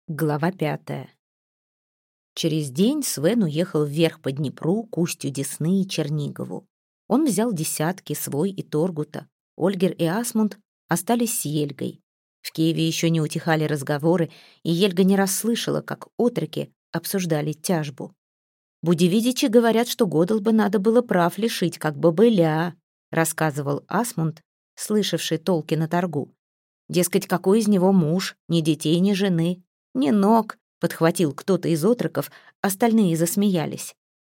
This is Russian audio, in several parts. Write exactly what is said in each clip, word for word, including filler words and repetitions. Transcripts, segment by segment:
Глава пятая. Через день Свен уехал вверх по Днепру к устью Десны и Чернигову. Он взял десятки, свой и Торгута. Ольгер и Асмунд остались с Ельгой. В Киеве еще не утихали разговоры, и Ельга не расслышала, как отроки обсуждали тяжбу. «Будевидичи говорят, что Годалба надо было прав лишить, как бобыля», рассказывал Асмунд, слышавший толки на торгу. «Дескать, какой из него муж, ни детей, ни жены, ни ног», подхватил кто-то из отроков, остальные засмеялись.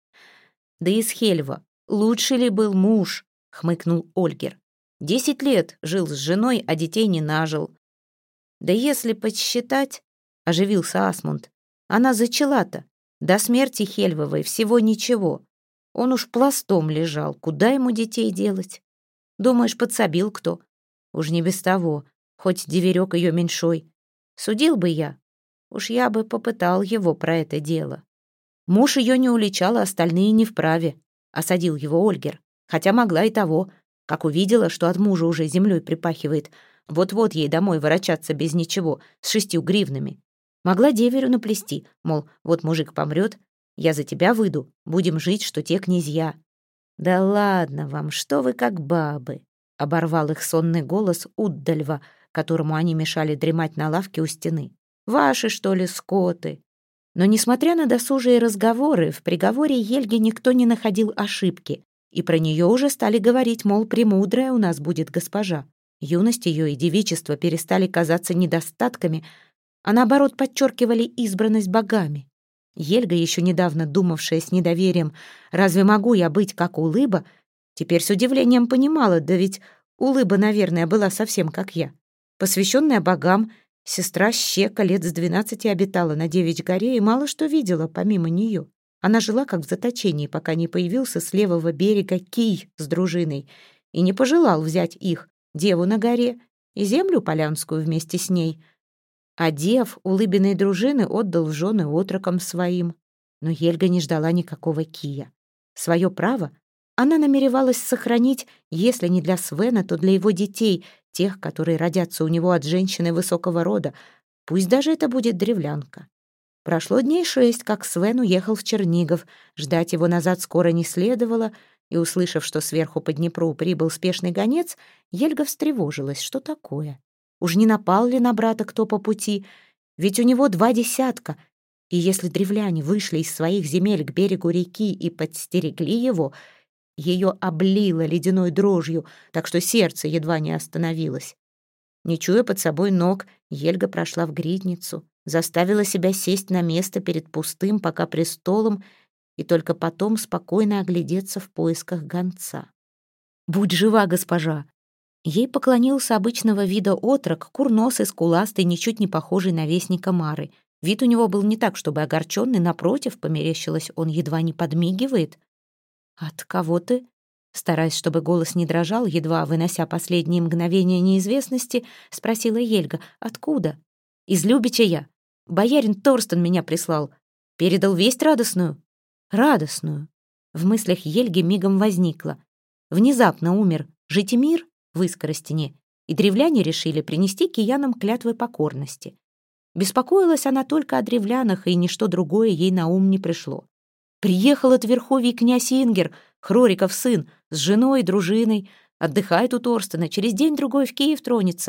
«Да из Хельва лучше ли был муж?» — хмыкнул Ольгер. «Десять лет жил с женой, а детей не нажил». «Да если подсчитать», — оживился Асмунд, — «она зачала-то. До смерти Хельвовой всего ничего. Он уж пластом лежал, куда ему детей делать? Думаешь, подсобил кто? Уж не без того, хоть деверек ее меньшой. Судил бы я, уж я бы попытал его про это дело. Муж ее не уличал, а остальные не вправе», — осадил его Ольгер. «Хотя могла и того, как увидела, что от мужа уже землей припахивает. Вот-вот ей домой ворочаться без ничего, с шестью гривнами. Могла деверю наплести, мол, вот мужик помрет, я за тебя выйду, будем жить, что те князья». «Да ладно вам, что вы как бабы», — оборвал их сонный голос Уддальва, которому они мешали дремать на лавке у стены. «Ваши, что ли, скоты?» Но, несмотря на досужие разговоры, в приговоре Ельги никто не находил ошибки, и про нее уже стали говорить, мол, премудрая у нас будет госпожа. Юность ее и девичество перестали казаться недостатками, а наоборот подчеркивали избранность богами. Ельга, еще недавно думавшая с недоверием, «Разве могу я быть как Улыба?», теперь с удивлением понимала, да ведь Улыба, наверное, была совсем как я. Посвященная богам, сестра Щека лет с двенадцати обитала на Девичьей горе и мало что видела помимо нее. Она жила как в заточении, пока не появился с левого берега Кий с дружиной и не пожелал взять их, деву на горе и землю полянскую вместе с ней. А дев Улыбиной дружины отдал в жены отрокам своим. Но Ельга не ждала никакого Кия. Свое право она намеревалась сохранить, если не для Свена, то для его детей, тех, которые родятся у него от женщины высокого рода, пусть даже это будет древлянка. Прошло дней шесть, как Свен уехал в Чернигов, ждать его назад скоро не следовало, и, услышав, что сверху по Днепру прибыл спешный гонец, Ельга встревожилась. Что такое? Уж не напал ли на брата кто по пути? Ведь у него два десятка, и если древляне вышли из своих земель к берегу реки и подстерегли его, ее облило ледяной дрожью, так что сердце едва не остановилось. Не чуя под собой ног, Ельга прошла в гридницу, заставила себя сесть на место перед пустым пока престолом и только потом спокойно оглядеться в поисках гонца. «Будь жива, госпожа!» Ей поклонился обычного вида отрок, курносый, скуластый, ничуть не похожий на вестника Мары. Вид у него был не так, чтобы огорченный, напротив, померещилось, он едва не подмигивает. «От кого ты?» Стараясь, чтобы голос не дрожал, едва вынося последние мгновения неизвестности, спросила Ельга. «Откуда?» «Из Любича я. Боярин Торстен меня прислал. Передал весть радостную?» «Радостную». В мыслях Ельги мигом возникло. Внезапно умер Житимир в Искоростене, и древляне решили принести киянам клятвы покорности. Беспокоилась она только о древлянах, и ничто другое ей на ум не пришло. Приехал от верховий князь Ингер, Хрориков сын, с женой и дружиной, отдыхает у Торстена, через день-другой в Киев тронется.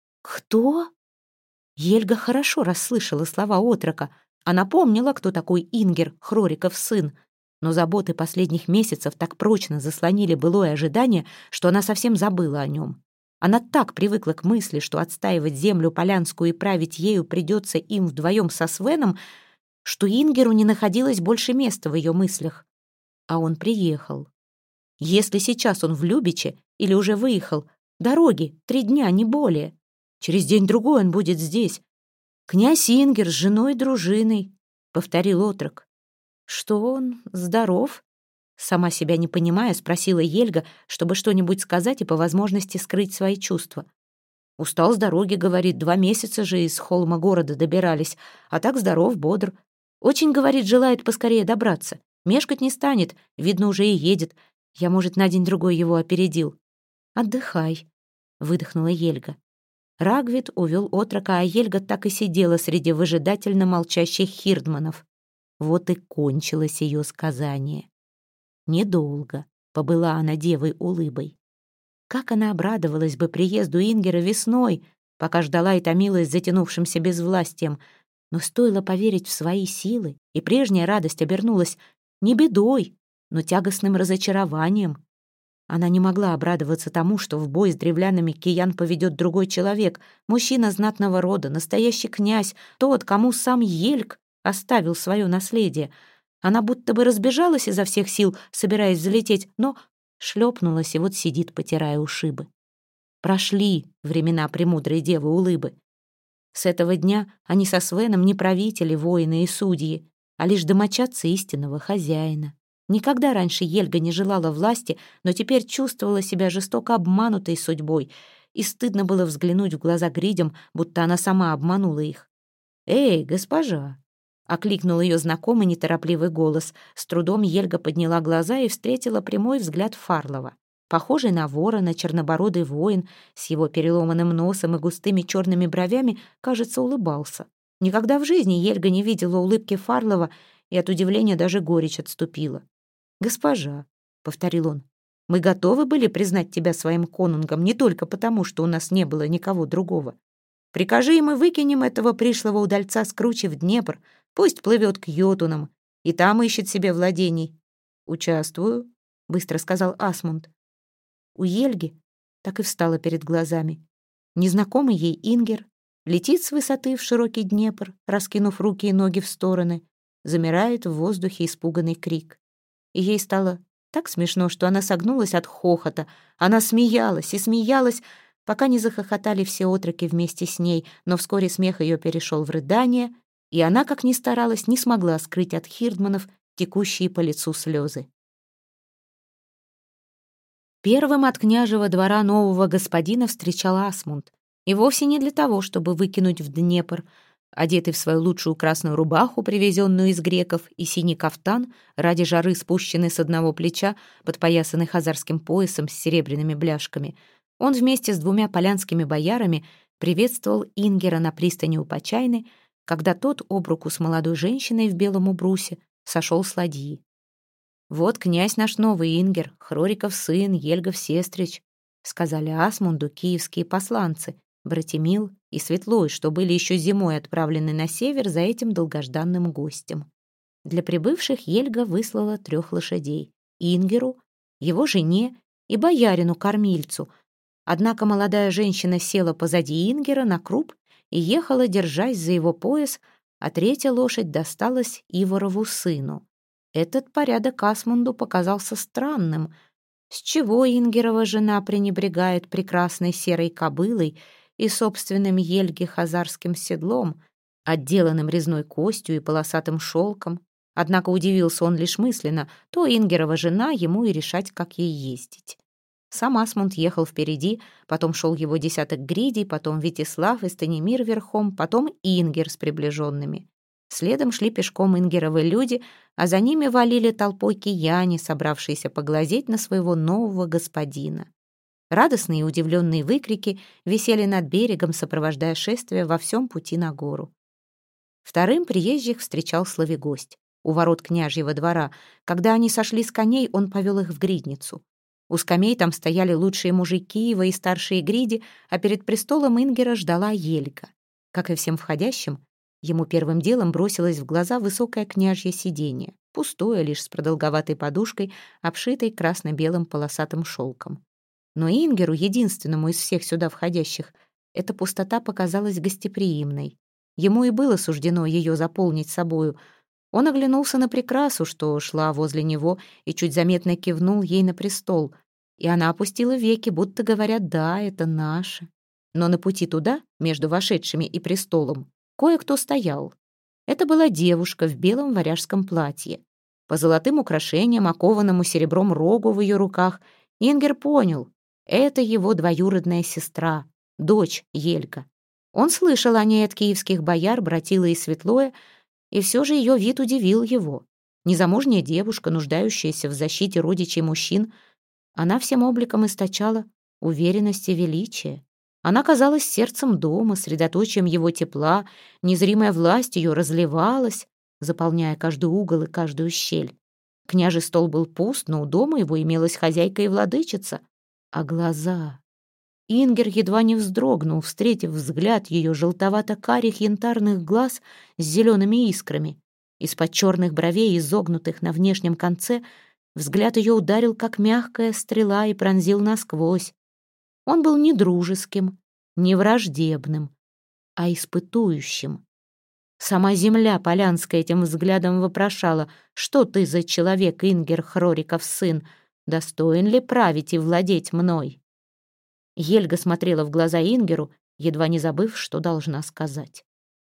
«Кто?» Ельга хорошо расслышала слова отрока. Она помнила, кто такой Ингер, Хрориков сын, но заботы последних месяцев так прочно заслонили былое ожидание, что она совсем забыла о нем. Она так привыкла к мысли, что отстаивать землю полянскую и править ею придется им вдвоем со Свеном, что Ингеру не находилось больше места в ее мыслях. А он приехал. Если сейчас он в Любиче или уже выехал, дороги, три дня, не более. Через день-другой он будет здесь. «Князь Ингер с женой и дружиной», — повторил отрок. «Что он, здоров?» Сама себя не понимая, спросила Ельга, чтобы что-нибудь сказать и по возможности скрыть свои чувства. «Устал с дороги, — говорит, — два месяца же из холма города добирались, а так здоров, бодр. Очень, — говорит, — желает поскорее добраться. Мешкать не станет, видно, уже и едет. Я, может, на день-другой его опередил». «Отдыхай», — выдохнула Ельга. Рагвид увел отрока, а Ельга так и сидела среди выжидательно молчащих хирдманов. Вот и кончилось ее сказание. Недолго побыла она девой улыбой. Как она обрадовалась бы приезду Ингера весной, пока ждала и томилась затянувшимся безвластием. Но стоило поверить в свои силы, и прежняя радость обернулась не бедой, но тягостным разочарованием. Она не могла обрадоваться тому, что в бой с древлянами киян поведет другой человек, мужчина знатного рода, настоящий князь, тот, кому сам Ельг оставил свое наследие. Она будто бы разбежалась изо всех сил, собираясь залететь, но шлепнулась и вот сидит, потирая ушибы. Прошли времена премудрой девы Улыбы. С этого дня они со Свеном не правители, воины и судьи, а лишь домочадцы истинного хозяина. Никогда раньше Ельга не желала власти, но теперь чувствовала себя жестоко обманутой судьбой, и стыдно было взглянуть в глаза Гридям, будто она сама обманула их. «Эй, госпожа!» — окликнул ее знакомый неторопливый голос. С трудом Ельга подняла глаза и встретила прямой взгляд Фарлова. Похожий на ворона, чернобородый воин с его переломанным носом и густыми черными бровями, кажется, улыбался. Никогда в жизни Ельга не видела улыбки Фарлова, и от удивления даже горечь отступила. «Госпожа», — повторил он, — «мы готовы были признать тебя своим конунгом не только потому, что у нас не было никого другого. Прикажи, и мы выкинем этого пришлого удальца с кручи в Днепр, пусть плывет к Йотунам, и там ищет себе владений». «Участвую», — быстро сказал Асмунд. У Ельги так и встала перед глазами. Незнакомый ей Ингер летит с высоты в широкий Днепр, раскинув руки и ноги в стороны, замирает в воздухе испуганный крик. И ей стало так смешно, что она согнулась от хохота. Она смеялась и смеялась, пока не захохотали все отроки вместе с ней, но вскоре смех ее перешел в рыдание, и она, как ни старалась, не смогла скрыть от хирдманов текущие по лицу слезы. Первым от княжего двора нового господина встречал Асмунд, и вовсе не для того, чтобы выкинуть в Днепр. Одетый в свою лучшую красную рубаху, привезенную из греков, и синий кафтан, ради жары спущенный с одного плеча, подпоясанный хазарским поясом с серебряными бляшками, он вместе с двумя полянскими боярами приветствовал Ингера на пристани у Почайны, когда тот об руку с молодой женщиной в белом убрусе сошел с ладьи. «Вот князь наш новый Ингер, Хрориков сын, Ельгов сестрич», сказали Асмунду киевские посланцы, Братимил и Светлой, что были еще зимой отправлены на север за этим долгожданным гостем. Для прибывших Ельга выслала трех лошадей — Ингеру, его жене и боярину-кормильцу. Однако молодая женщина села позади Ингера на круп и ехала, держась за его пояс, а третья лошадь досталась Иворову сыну. Этот порядок Асмунду показался странным. С чего Ингерова жена пренебрегает прекрасной серой кобылой и собственным Ельге хазарским седлом, отделанным резной костью и полосатым шелком? Однако удивился он лишь мысленно, то Ингерова жена ему и решать, как ей ездить. Сам Асмунд ехал впереди, потом шел его десяток гридей, потом Витислав и Станимир верхом, потом Ингер с приближенными. Следом шли пешком Ингеровы люди, а за ними валили толпой кияне, собравшиеся поглазеть на своего нового господина. Радостные и удивленные выкрики висели над берегом, сопровождая шествие во всем пути на гору. Вторым приезжих встречал Славигость у ворот княжьего двора. Когда они сошли с коней, он повел их в гридницу. У скамей там стояли лучшие мужи Киева и старшие гриди, а перед престолом Ингера ждала Ельга. Как и всем входящим, ему первым делом бросилось в глаза высокое княжье сиденье, пустое, лишь с продолговатой подушкой, обшитой красно-белым полосатым шелком. Но Ингеру, единственному из всех сюда входящих, эта пустота показалась гостеприимной. Ему и было суждено ее заполнить собою. Он оглянулся на прекрасу, что шла возле него, и чуть заметно кивнул ей на престол. И она опустила веки, будто говоря: «Да, это наше». Но на пути туда, между вошедшими и престолом, кое-кто стоял. Это была девушка в белом варяжском платье. По золотым украшениям, окованному серебром рогу в ее руках, Ингер понял — это его двоюродная сестра, дочь Ельга. Он слышал о ней от киевских бояр Братила и Светлоя, и все же ее вид удивил его. Незамужняя девушка, нуждающаяся в защите родичей мужчин, она всем обликом источала уверенность и величие. Она казалась сердцем дома, средоточием его тепла, незримая власть ее разливалась, заполняя каждый угол и каждую щель. Княжий стол был пуст, но у дома его имелась хозяйка и владычица. А глаза... Ингер едва не вздрогнул, встретив взгляд ее желтовато-карих янтарных глаз с зелеными искрами. Из-под черных бровей, изогнутых на внешнем конце, взгляд ее ударил, как мягкая стрела, и пронзил насквозь. Он был не дружеским, не враждебным, а испытующим. Сама земля полянская этим взглядом вопрошала: «Что ты за человек, Ингер Хрориков сын? Достоин ли править и владеть мной?» Хельга смотрела в глаза Ингеру, едва не забыв, что должна сказать.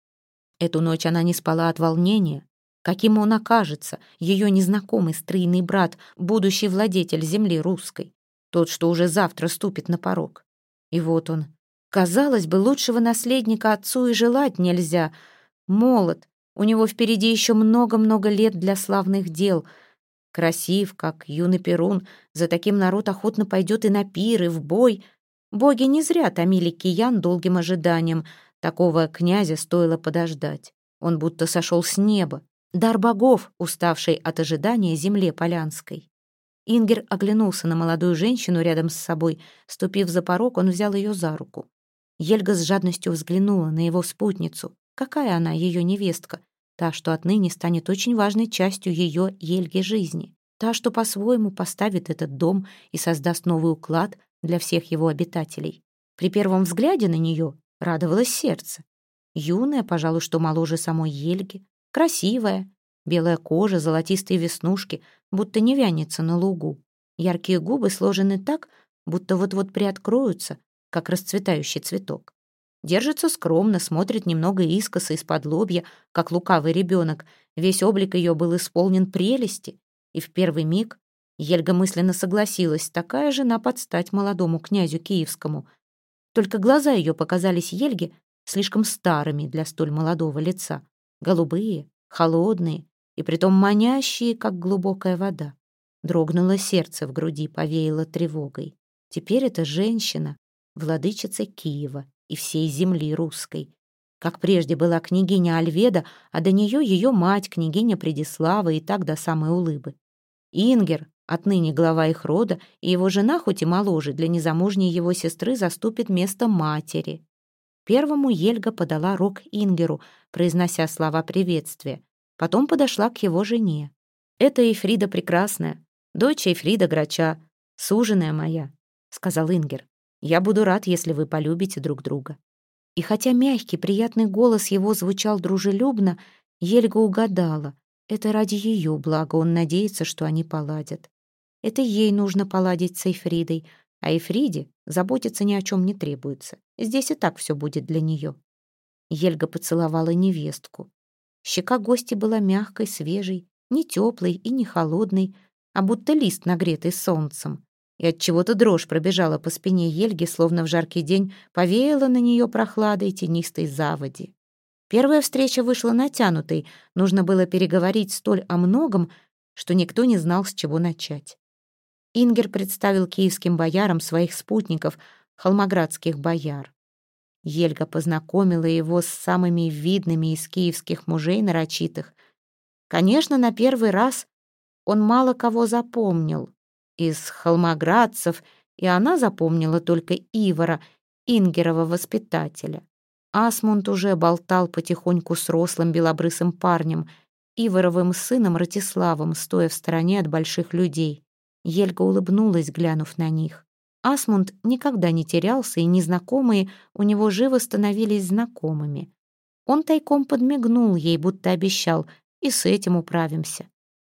Эту ночь она не спала от волнения. Каким он окажется, ее незнакомый стройный брат, будущий владетель земли русской, тот, что уже завтра ступит на порог. И вот он. Казалось бы, лучшего наследника отцу и желать нельзя. Молод, у него впереди еще много-много лет для славных дел. Красив, как юный Перун, за таким народ охотно пойдет и на пир, и в бой. Боги не зря томили киян долгим ожиданием. Такого князя стоило подождать. Он будто сошел с неба. Дар богов, уставший от ожидания земле полянской. Ингер оглянулся на молодую женщину рядом с собой. Ступив за порог, он взял ее за руку. Хельга с жадностью взглянула на его спутницу. Какая она, ее невестка? Та, что отныне станет очень важной частью ее, Хельги, жизни. Та, что по-своему поставит этот дом и создаст новый уклад для всех его обитателей. При первом взгляде на нее радовалось сердце. Юная, пожалуй, что моложе самой Хельги, красивая, белая кожа, золотистые веснушки, будто не вянется на лугу. Яркие губы сложены так, будто вот-вот приоткроются, как расцветающий цветок. Держится скромно, смотрит немного искоса из-под лобья, как лукавый ребенок. Весь облик ее был исполнен прелести, и в первый миг Хельга мысленно согласилась, такая жена под стать молодому князю киевскому. Только глаза ее показались Хельге слишком старыми для столь молодого лица. Голубые, холодные и притом манящие, как глубокая вода. Дрогнуло сердце в груди, повеяло тревогой. Теперь эта женщина — владычица Киева и всей земли русской. Как прежде была княгиня Альведа, а до нее ее мать, княгиня Предислава, и так до самой Улыбы. Ингер, отныне глава их рода, и его жена, хоть и моложе, для незамужней его сестры заступит место матери. Первому Хельга подала рог Ингеру, произнося слова приветствия. Потом подошла к его жене. «Это Эйфрида Прекрасная, дочь Эйфрида Грача, суженая моя», — сказал Ингер. «Я буду рад, если вы полюбите друг друга». И хотя мягкий, приятный голос его звучал дружелюбно, Хельга угадала. Это ради ее блага он надеется, что они поладят. Это ей нужно поладить с Эйфридой, а Эйфриде заботиться ни о чем не требуется. Здесь и так все будет для нее. Хельга поцеловала невестку. Щека гости была мягкой, свежей, не теплой и не холодной, а будто лист, нагретый солнцем. И отчего-то дрожь пробежала по спине Хельги, словно в жаркий день повеяла на нее прохладой тенистой заводи. Первая встреча вышла натянутой, нужно было переговорить столь о многом, что никто не знал, с чего начать. Ингер представил киевским боярам своих спутников, холмоградских бояр. Хельга познакомила его с самыми видными из киевских мужей нарочитых. Конечно, на первый раз он мало кого запомнил из холмоградцев, и она запомнила только Ивара, Ингерова воспитателя. Асмунд уже болтал потихоньку с рослым белобрысым парнем, Иваровым сыном Ратиславом, стоя в стороне от больших людей. Хельга улыбнулась, глянув на них. Асмунд никогда не терялся, и незнакомые у него живо становились знакомыми. Он тайком подмигнул ей, будто обещал, и с этим управимся.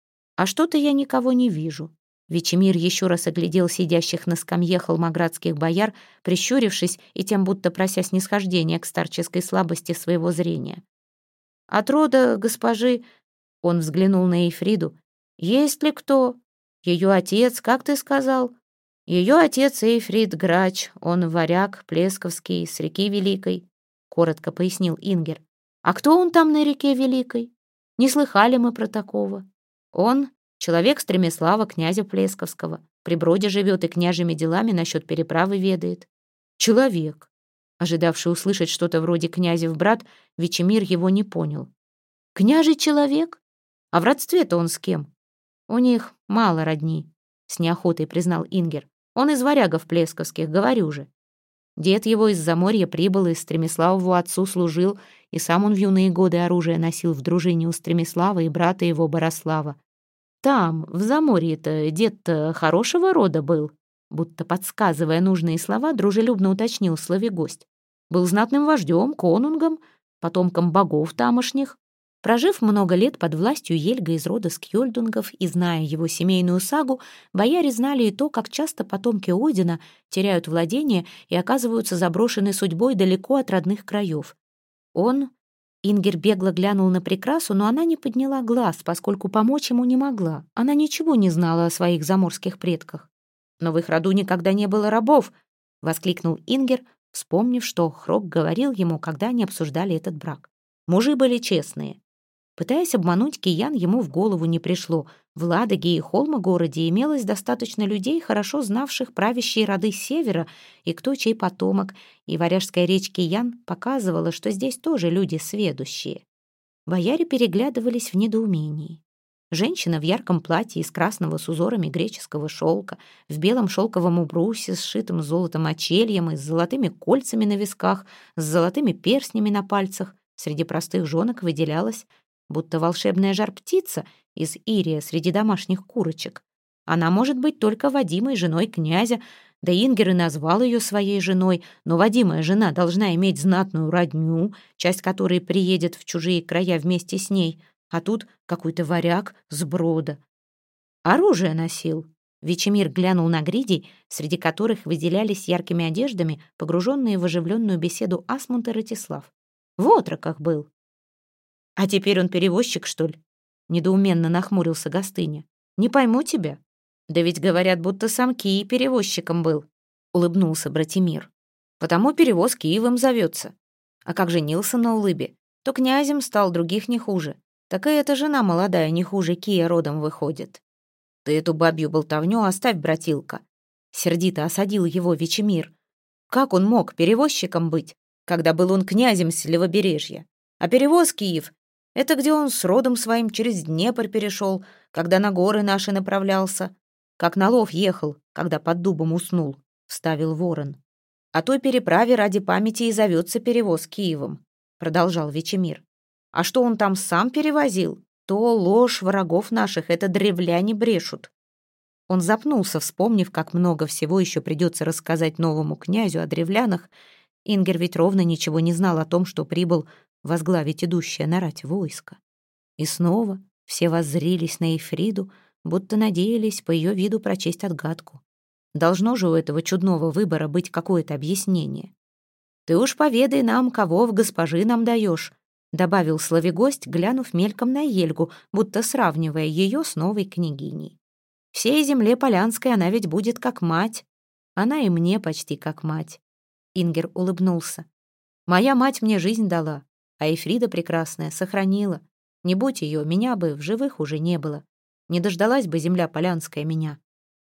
А что-то я никого не вижу. Вечемир еще раз оглядел сидящих на скамье холмоградских бояр, прищурившись и тем будто прося снисхождения к старческой слабости своего зрения. «От рода госпожи...» — он взглянул на Эйфриду. «Есть ли кто? Ее отец, как ты сказал?» «Ее отец Эйфрид Грач, он варяг Плесковский, с реки Великой», — коротко пояснил Ингер. «А кто он там на реке Великой? Не слыхали мы про такого. Он человек Стремислава, князя Плесковского. При броде живет и княжьими делами насчет переправы ведает». «Человек. Ожидавший услышать что-то вроде «князев брат», Вечемир его не понял. «Княжий человек? А в родстве-то он с кем?» «У них мало родни», — с неохотой признал Ингер. «Он из варягов плесковских, говорю же. Дед его из Заморья прибыл, и Стремиславову отцу служил, и сам он в юные годы оружие носил в дружине у Стремислава и брата его Борослава. Там, в Заморье-то, дед-то хорошего рода был», будто подсказывая нужные слова, дружелюбно уточнил славегость. «Был знатным вождем, конунгом, потомком богов тамошних». Прожив много лет под властью Ельга из рода Скьёльдунгов и зная его семейную сагу, бояре знали и то, как часто потомки Одина теряют владения и оказываются заброшены судьбой далеко от родных краев. Он... Ингер бегло глянул на Прекрасу, но она не подняла глаз, поскольку помочь ему не могла. Она ничего не знала о своих заморских предках. «Но в их роду никогда не было рабов!» — воскликнул Ингер, вспомнив, что Хрок говорил ему, когда они обсуждали этот брак. «Мужи были честные». Пытаясь обмануть киян, ему в голову не пришло. В Ладоге и Холмогороде имелось достаточно людей, хорошо знавших правящие роды севера и кто чей потомок, и варяжская речь киян показывала, что здесь тоже люди сведущие. Бояре переглядывались в недоумении. Женщина в ярком платье из красного с узорами греческого шелка, в белом шелковом убрусе, сшитым золотом очельем и с золотыми кольцами на висках, с золотыми перстнями на пальцах, среди простых жонок выделялась, будто волшебная жар-птица из Ирия среди домашних курочек. Она может быть только Вадимой, женой князя, да Ингер и назвал ее своей женой, но Вадимая жена должна иметь знатную родню, часть которой приедет в чужие края вместе с ней, а тут какой-то варяг с брода. Оружие носил. Вечемир глянул на гридей, среди которых выделялись яркими одеждами, погруженные в оживленную беседу Асмунд и Ратислав. В отроках был. «А теперь он перевозчик, что ли?» — недоуменно нахмурился Гостыня. «Не пойму тебя». «Да ведь говорят, будто сам Кий перевозчиком был», — улыбнулся Братимир. «Потому перевоз Киевом зовется. А как женился на Улыбе, то князем стал, других не хуже. Так и эта жена молодая не хуже Кия родом выходит». «Ты эту бабью болтовню оставь, братилка», — сердито осадил его Вечемир. «Как он мог перевозчиком быть, когда был он князем с левобережья? А перевоз Киев — это где он с родом своим через Днепр перешел, когда на горы наши направлялся, как на лов ехал, когда под дубом уснул», — вставил Ворон. «О той переправе ради памяти и зовется перевоз Киевом», — продолжал Вечемир. «А что он там сам перевозил, то ложь врагов наших, это древляне брешут». Он запнулся, вспомнив, как много всего еще придется рассказать новому князю о древлянах. Ингер ведь ровно ничего не знал о том, что прибыл возглавить идущее на рать войско. И снова все воззрились на Эйфриду, будто надеялись по ее виду прочесть отгадку. Должно же у этого чудного выбора быть какое-то объяснение. «Ты уж поведай нам, кого в госпожи нам даешь», добавил славегость, глянув мельком на Ельгу, будто сравнивая ее с новой княгиней. «Всей земле Полянской она ведь будет как мать. Она и мне почти как мать». Ингер улыбнулся. «Моя мать мне жизнь дала, а Эйфрида прекрасная сохранила. Не будь ее, меня бы в живых уже не было. Не дождалась бы земля Полянская меня».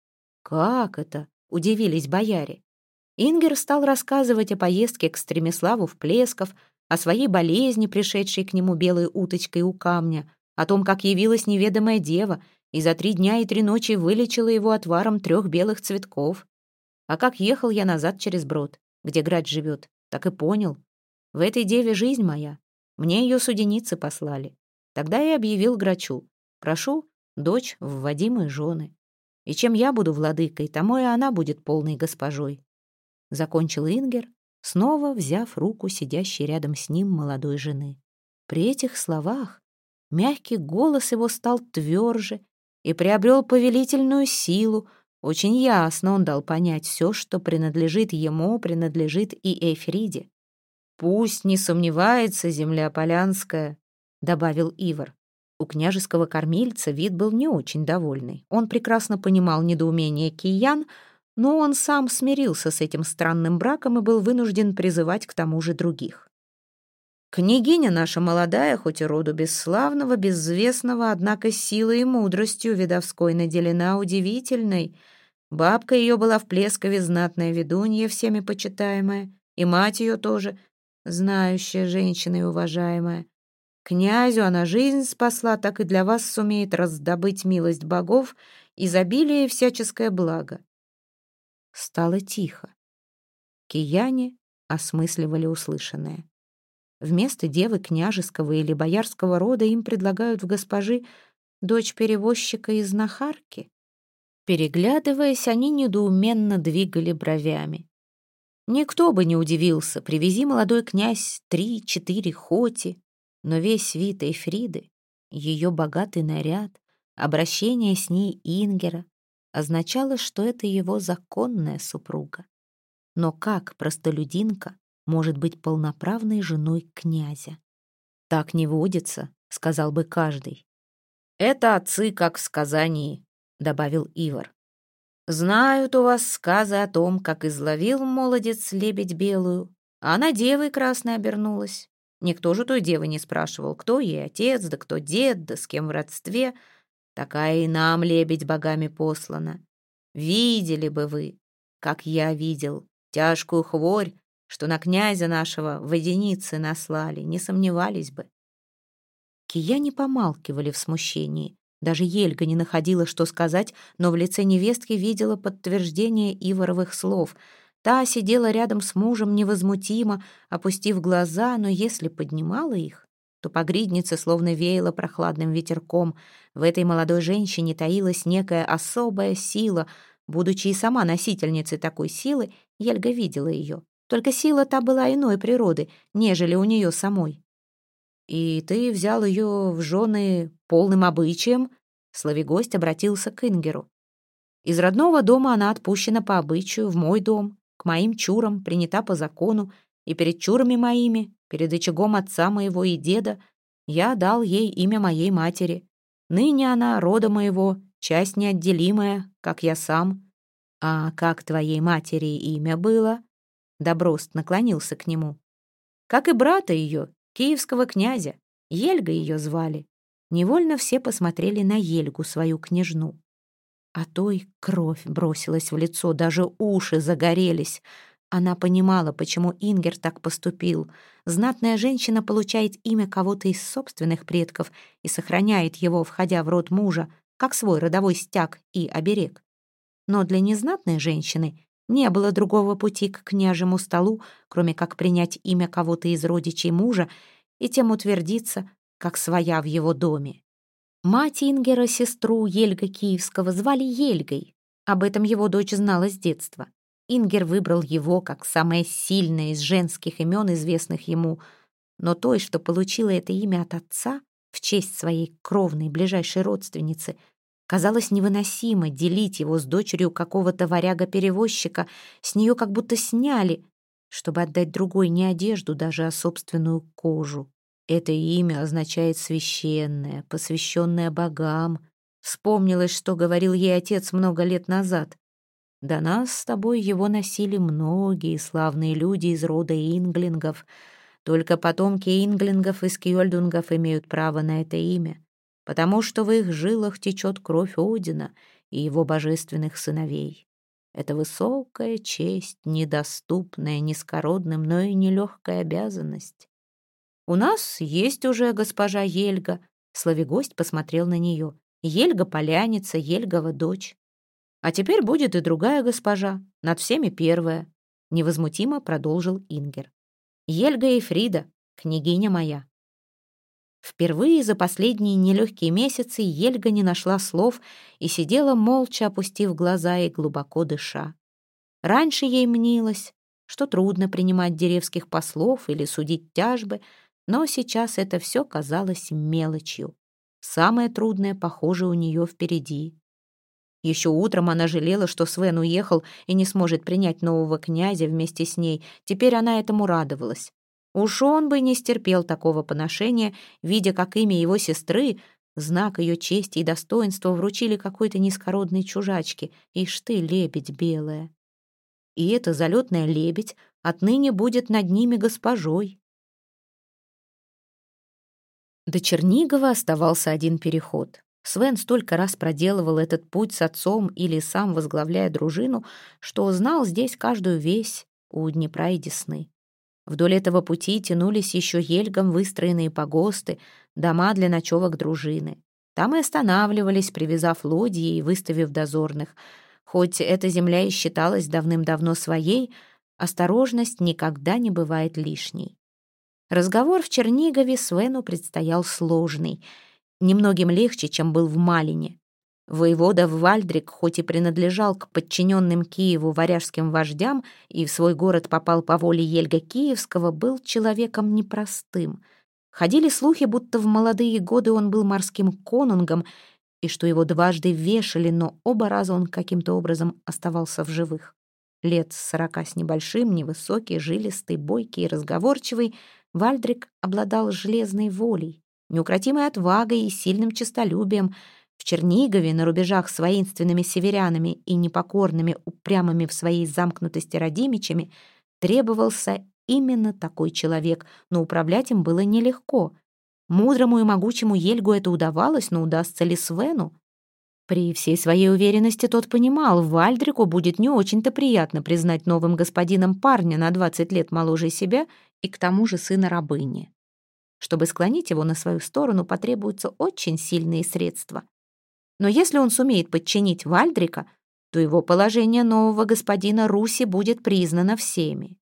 «Как это?» — удивились бояре. Ингер стал рассказывать о поездке к Стремиславу в Плесков, о своей болезни, пришедшей к нему белой уточкой у камня, о том, как явилась неведомая дева и за три дня и три ночи вылечила его отваром трех белых цветков. А как ехал я назад через брод, где грач живет, так и понял. В этой деве жизнь моя. Мне ее суденицы послали. Тогда я объявил грачу: прошу, дочь в Вадимы жены. И чем я буду владыкой, тому и она будет полной госпожой. Закончил Ингер, снова взяв руку сидящей рядом с ним молодой жены. При этих словах мягкий голос его стал тверже и приобрел повелительную силу. Очень ясно он дал понять: все, что принадлежит ему, принадлежит и Эйфриде. «Пусть не сомневается земля Полянская», — добавил Ивар. У княжеского кормильца вид был не очень довольный. Он прекрасно понимал недоумение киян, но он сам смирился с этим странным браком и был вынужден призывать к тому же других. «Княгиня наша молодая, хоть и роду бесславного, безвестного, однако силой и мудростью видовской наделена удивительной. Бабка ее была в Плескове знатная ведунья, всеми почитаемая, И мать ее тоже, знающая женщина и уважаемая. Князю она жизнь спасла, так и для вас сумеет раздобыть милость богов, изобилие и всяческое благо». Стало тихо. Кияне осмысливали услышанное. Вместо девы княжеского или боярского рода им предлагают в госпожи дочь перевозчика и знахарки. Переглядываясь, они недоуменно двигали бровями. Никто бы не удивился, привези молодой князь три-четыре хоти, но весь вид Эйфриды, ее богатый наряд, обращение с ней Ингера означало, что это его законная супруга. Но как простолюдинка может быть полноправной женой князя? «Так не водится», — сказал бы каждый. «Это отцы, как в сказании», — добавил Ивар. «Знают у вас сказы о том, как изловил молодец лебедь белую, а она девой красной обернулась. Никто же той девы не спрашивал, кто ей отец, да кто дед, да с кем в родстве. Такая и нам лебедь богами послана. Видели бы вы, как я видел, тяжкую хворь, что на князя нашего водяницы наслали, не сомневались бы». Кияне помалкивали в смущении. Даже Ельга не находила, что сказать, но в лице невестки видела подтверждение Иваровых слов. Та сидела рядом с мужем невозмутимо, опустив глаза, но если поднимала их, то по гриднице словно веяло прохладным ветерком. В этой молодой женщине таилась некая особая сила. Будучи и сама носительницей такой силы, Ельга видела ее. Только сила та была иной природы, нежели у нее самой. «И ты взял ее в жены полным обычаем?» Славигость обратился к Ингеру. «Из родного дома она отпущена по обычаю в мой дом, к моим чурам, принята по закону, и перед чурами моими, перед очагом отца моего и деда, я дал ей имя моей матери. Ныне она рода моего, часть неотделимая, как я сам. А как твоей матери имя было?» Доброст наклонился к нему. «Как и брата ее, киевского князя, Ельга ее звали». Невольно все посмотрели на Ельгу, свою княжну. А той кровь бросилась в лицо, даже уши загорелись. Она понимала, почему Ингер так поступил. Знатная женщина получает имя кого-то из собственных предков и сохраняет его, входя в род мужа, как свой родовой стяг и оберег. Но для незнатной женщины не было другого пути к княжему столу, кроме как принять имя кого-то из родичей мужа и тем утвердиться, как своя в его доме. Мать Ингера, сестру Ельга Киевского, звали Ельгой. Об этом его дочь знала с детства. Ингер выбрал его как самое сильное из женских имен, известных ему, но той, что получила это имя от отца в честь своей кровной ближайшей родственницы, казалось невыносимо делить его с дочерью какого-то варяга-перевозчика, с нее как будто сняли, чтобы отдать другой не одежду, даже а собственную кожу. Это имя означает «священное», «посвященное богам». Вспомнилось, что говорил ей отец много лет назад. До нас с тобой его носили многие славные люди из рода инглингов. Только потомки инглингов и скьёльдунгов имеют право на это имя, потому что в их жилах течет кровь Одина и его божественных сыновей. Это высокая честь, недоступная низкородным, но и нелегкая обязанность. «У нас есть уже госпожа Ельга», — Славигость посмотрел на нее. «Ельга-поляница, Ельгова дочь. А теперь будет и другая госпожа, над всеми первая», — невозмутимо продолжил Ингер. «Ельга Эйфрида, княгиня моя». Впервые за последние нелегкие месяцы Ельга не нашла слов и сидела молча, опустив глаза и глубоко дыша. Раньше ей мнилось, что трудно принимать деревских послов или судить тяжбы, но сейчас это все казалось мелочью. Самое трудное, похоже, у нее впереди. Еще утром она жалела, что Свен уехал и не сможет принять нового князя вместе с ней. Теперь она этому радовалась. Уж он бы не стерпел такого поношения, видя, как имя его сестры, знак ее чести и достоинства, вручили какой-то низкородной чужачке. Ишь ты, лебедь белая. И эта залетная лебедь отныне будет над ними госпожой. До Чернигова оставался один переход. Свен столько раз проделывал этот путь с отцом или сам возглавляя дружину, что знал здесь каждую весь, у Днепра и Десны. Вдоль этого пути тянулись еще ельгом выстроенные погосты, дома для ночевок дружины. Там и останавливались, привязав лодьи и выставив дозорных. Хоть эта земля и считалась давным-давно своей, осторожность никогда не бывает лишней. Разговор в Чернигове Свену предстоял сложный, немногим легче, чем был в Малине. Воевода Вальдрик, хоть и принадлежал к подчиненным Киеву варяжским вождям и в свой город попал по воле Ельга Киевского, был человеком непростым. Ходили слухи, будто в молодые годы он был морским конунгом и что его дважды вешали, но оба раза он каким-то образом оставался в живых. Лет сорока с небольшим, невысокий, жилистый, бойкий и разговорчивый, Вальдрик обладал железной волей, неукротимой отвагой и сильным честолюбием. В Чернигове, на рубежах с воинственными северянами и непокорными, упрямыми в своей замкнутости родимичами, требовался именно такой человек, но управлять им было нелегко. Мудрому и могучему Ельгу это удавалось, но удастся ли Свену? При всей своей уверенности тот понимал, Вальдрику будет не очень-то приятно признать новым господином парня на двадцать лет моложе себя и к тому же сына рабыни. Чтобы склонить его на свою сторону, потребуются очень сильные средства. Но если он сумеет подчинить Вальдрика, то его положение нового господина Руси будет признано всеми.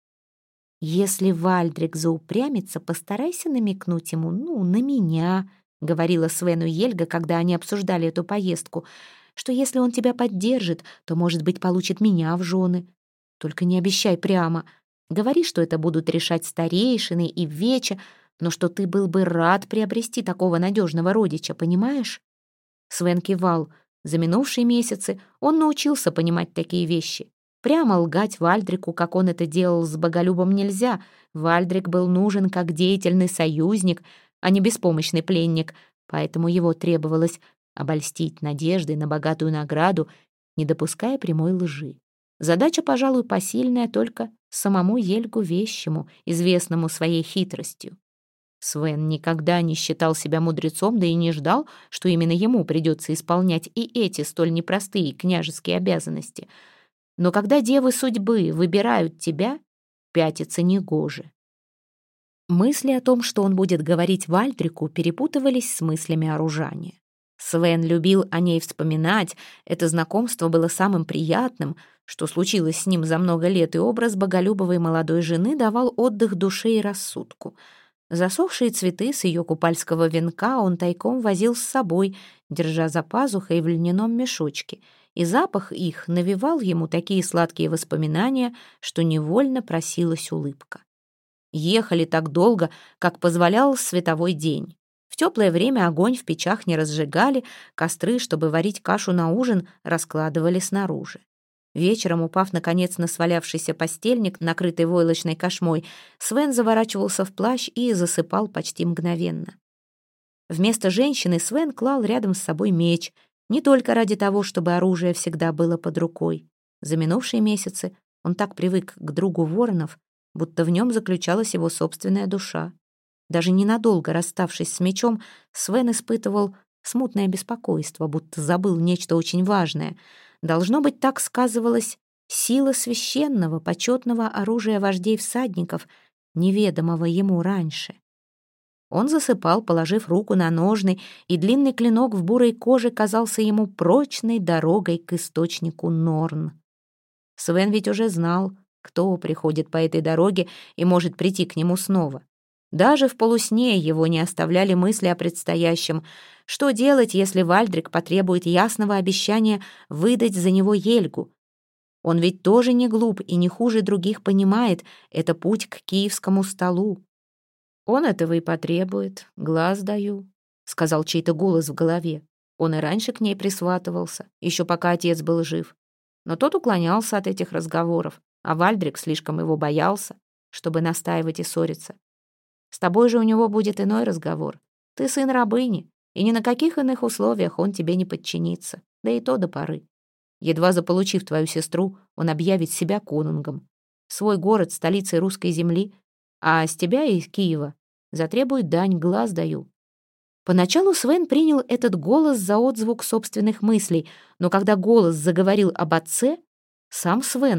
«Если Вальдрик заупрямится, постарайся намекнуть ему, ну, на меня», — говорила Свену Ельга, когда они обсуждали эту поездку, «что если он тебя поддержит, то, может быть, получит меня в жены. Только не обещай прямо. Говори, что это будут решать старейшины и вече, но что ты был бы рад приобрести такого надежного родича, понимаешь?» Свен кивал. За минувшие месяцы он научился понимать такие вещи. Прямо лгать Вальдрику, как он это делал с Боголюбом, нельзя. Вальдрик был нужен как деятельный союзник, а не беспомощный пленник, поэтому его требовалось обольстить надеждой на богатую награду, не допуская прямой лжи. Задача, пожалуй, посильная только самому Ельгу Вещему, известному своей хитростью. Свен никогда не считал себя мудрецом, да и не ждал, что именно ему придется исполнять и эти столь непростые княжеские обязанности. Но когда девы судьбы выбирают тебя, пятиться негоже. Мысли о том, что он будет говорить Вальдрику, перепутывались с мыслями о Ружане. Свен любил о ней вспоминать, это знакомство было самым приятным, что случилось с ним за много лет, и образ боголюбовой молодой жены давал отдых душе и рассудку. Засохшие цветы с ее купальского венка он тайком возил с собой, держа за пазухой в льняном мешочке, и запах их навевал ему такие сладкие воспоминания, что невольно просилась улыбка. Ехали так долго, как позволял световой день. В теплое время огонь в печах не разжигали, костры, чтобы варить кашу на ужин, раскладывали снаружи. Вечером, упав, наконец, на свалявшийся постельник, накрытый войлочной кошмой, Свен заворачивался в плащ и засыпал почти мгновенно. Вместо женщины Свен клал рядом с собой меч, не только ради того, чтобы оружие всегда было под рукой. За минувшие месяцы он так привык к другу воронов, будто в нем заключалась его собственная душа. Даже ненадолго расставшись с мечом, Свен испытывал смутное беспокойство, будто забыл нечто очень важное. Должно быть, так сказывалась сила священного, почетного оружия вождей-всадников, неведомого ему раньше. Он засыпал, положив руку на ножны, и длинный клинок в бурой коже казался ему прочной дорогой к источнику Норн. Свен ведь уже знал, кто приходит по этой дороге и может прийти к нему снова. Даже в полусне его не оставляли мысли о предстоящем. Что делать, если Вальдрик потребует ясного обещания выдать за него Ельгу? Он ведь тоже не глуп и не хуже других понимает, это путь к киевскому столу. «Он этого и потребует, глаз даю», — сказал чей-то голос в голове. Он и раньше к ней присватывался, еще пока отец был жив. Но тот уклонялся от этих разговоров, а Вальдрик слишком его боялся, чтобы настаивать и ссориться. С тобой же у него будет иной разговор. Ты сын рабыни, и ни на каких иных условиях он тебе не подчинится, да и то до поры. Едва заполучив твою сестру, он объявит себя конунгом. Свой город столицей русской земли, а с тебя и из Киева затребует дань, глаз даю». Поначалу Свен принял этот голос за отзвук собственных мыслей, но когда голос заговорил об отце, сам Свен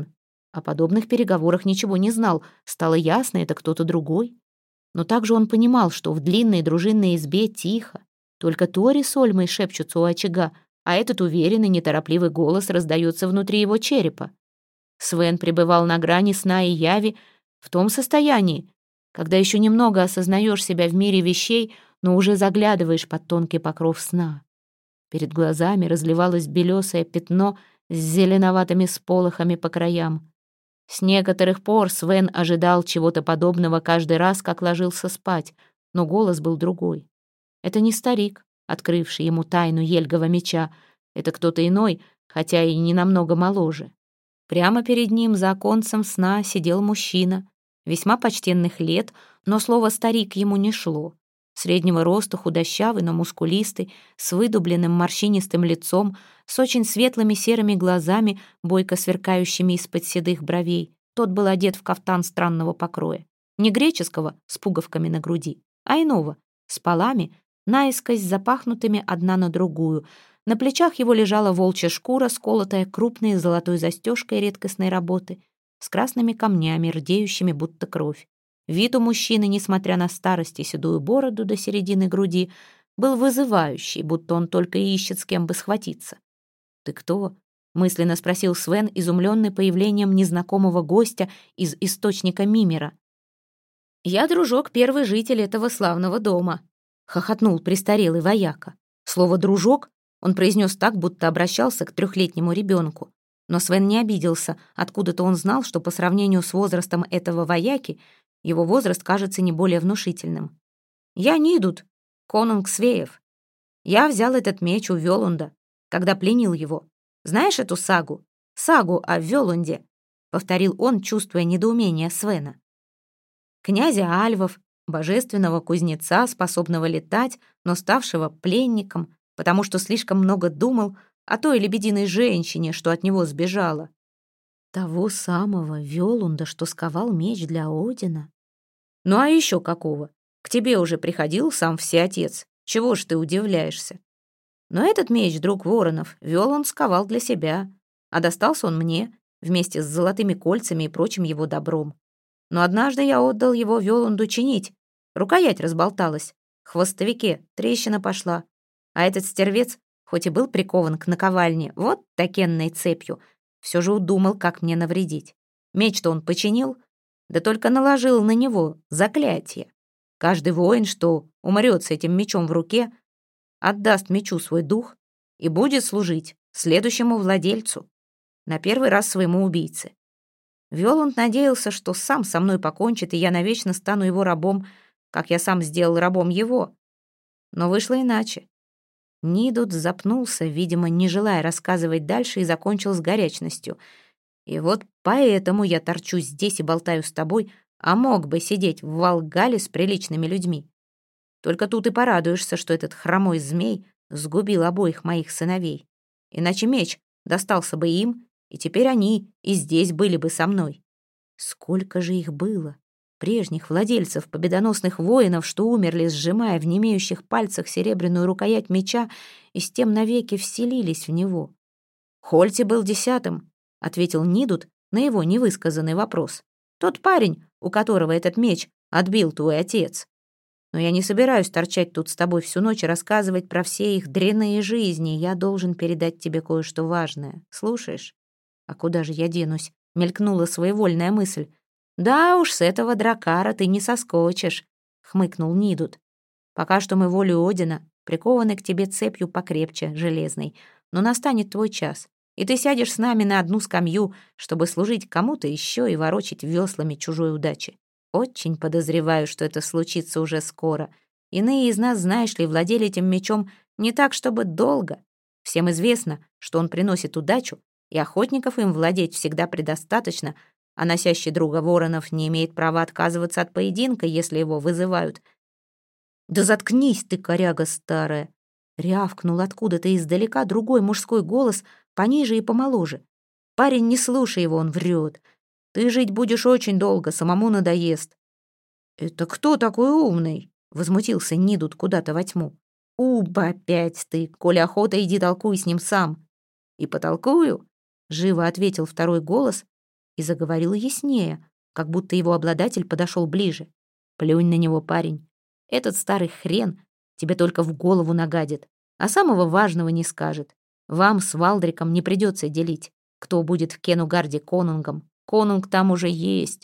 О подобных переговорах ничего не знал. Стало ясно, это кто-то другой. Но также он понимал, что в длинной дружинной избе тихо. Только Тори с Ольмой шепчутся у очага, а этот уверенный, неторопливый голос раздается внутри его черепа. Свен пребывал на грани сна и яви, в том состоянии, когда еще немного осознаешь себя в мире вещей, но уже заглядываешь под тонкий покров сна. Перед глазами разливалось белесое пятно с зеленоватыми сполохами по краям. С некоторых пор Свен ожидал чего-то подобного каждый раз, как ложился спать, но голос был другой. Это не старик, открывший ему тайну Ельгова меча, это кто-то иной, хотя и не намного моложе. Прямо перед ним за оконцем сна сидел мужчина, весьма почтенных лет, но слово «старик» ему не шло. Среднего роста, худощавый, но мускулистый, с выдубленным морщинистым лицом, с очень светлыми серыми глазами, бойко сверкающими из-под седых бровей. Тот был одет в кафтан странного покроя. Не греческого, с пуговками на груди, а иного, с полами, наискось запахнутыми одна на другую. На плечах его лежала волчья шкура, сколотая крупной золотой застежкой редкостной работы, с красными камнями, рдеющими будто кровь. Вид у мужчины, несмотря на старость и седую бороду до середины груди, был вызывающий, будто он только и ищет с кем бы схватиться. «Ты кто?» — мысленно спросил Свен, изумленный появлением незнакомого гостя из источника Мимира. «Я дружок, первый житель этого славного дома», — хохотнул престарелый вояка. Слово «дружок» он произнес так, будто обращался к трехлетнему ребенку. Но Свен не обиделся, откуда-то он знал, что по сравнению с возрастом этого вояки его возраст кажется не более внушительным. «Я Нидут, конунг Свеев. Я взял этот меч у Вёлунда, когда пленил его. Знаешь эту сагу? Сагу о Вёлунде», — повторил он, чувствуя недоумение Свена. «Князя Альвов, божественного кузнеца, способного летать, но ставшего пленником, потому что слишком много думал о той лебединой женщине, что от него сбежала». Того самого Вёлунда, что сковал меч для Одина? Ну а еще какого? К тебе уже приходил сам Всеотец. Чего ж ты удивляешься? Но этот меч, друг Воронов, Вёлунд сковал для себя, а достался он мне вместе с золотыми кольцами и прочим его добром. Но однажды я отдал его Вёлунду чинить. Рукоять разболталась, в хвостовике трещина пошла, а этот стервец, хоть и был прикован к наковальне вот такенной цепью, все же удумал, как мне навредить. Меч-то он починил, да только наложил на него заклятие. Каждый воин, что умрет с этим мечом в руке, отдаст мечу свой дух и будет служить следующему владельцу, на первый раз своему убийце. Вёлунд надеялся, что сам со мной покончит, и я навечно стану его рабом, как я сам сделал рабом его. Но вышло иначе. Нидут запнулся, видимо, не желая рассказывать дальше, и закончил с горячностью. «И вот поэтому я торчу здесь и болтаю с тобой, а мог бы сидеть в Валгале с приличными людьми. Только тут и порадуешься, что этот хромой змей сгубил обоих моих сыновей. Иначе меч достался бы им, и теперь они и здесь были бы со мной. Сколько же их было, прежних владельцев, победоносных воинов, что умерли, сжимая в немеющих пальцах серебряную рукоять меча, и с тем навеки вселились в него. Хольти был десятым», — ответил Нидут на его невысказанный вопрос. «Тот парень, у которого этот меч отбил твой отец. Но я не собираюсь торчать тут с тобой всю ночь и рассказывать про все их дрянные жизни. Я должен передать тебе кое-что важное. Слушаешь?» «А куда же я денусь?» — мелькнула своевольная мысль. «Да уж, с этого дракара ты не соскочишь», — хмыкнул Нидут. «Пока что мы волею Одина прикованы к тебе цепью покрепче, железной. Но настанет твой час, и ты сядешь с нами на одну скамью, чтобы служить кому-то еще и ворочить веслами чужой удачи. Очень подозреваю, что это случится уже скоро. Иные из нас, знаешь ли, владели этим мечом не так, чтобы долго. Всем известно, что он приносит удачу, и охотников им владеть всегда предостаточно, а носящий друга Воронов не имеет права отказываться от поединка, если его вызывают. «Да заткнись ты, коряга старая!» Рявкнул откуда-то издалека другой мужской голос, пониже и помоложе. «Парень, не слушай его, он врет. Ты жить будешь очень долго, самому надоест». «Это кто такой умный?» — возмутился Нидут куда-то во тьму. «Уба опять ты! Коли охота, иди толкуй с ним сам». «И потолкую», — живо ответил второй голос, и заговорил яснее, как будто его обладатель подошел ближе. «Плюнь на него, парень. Этот старый хрен тебе только в голову нагадит, а самого важного не скажет. Вам с Валдриком не придется делить, кто будет в Кенугарде конунгом. Конунг там уже есть».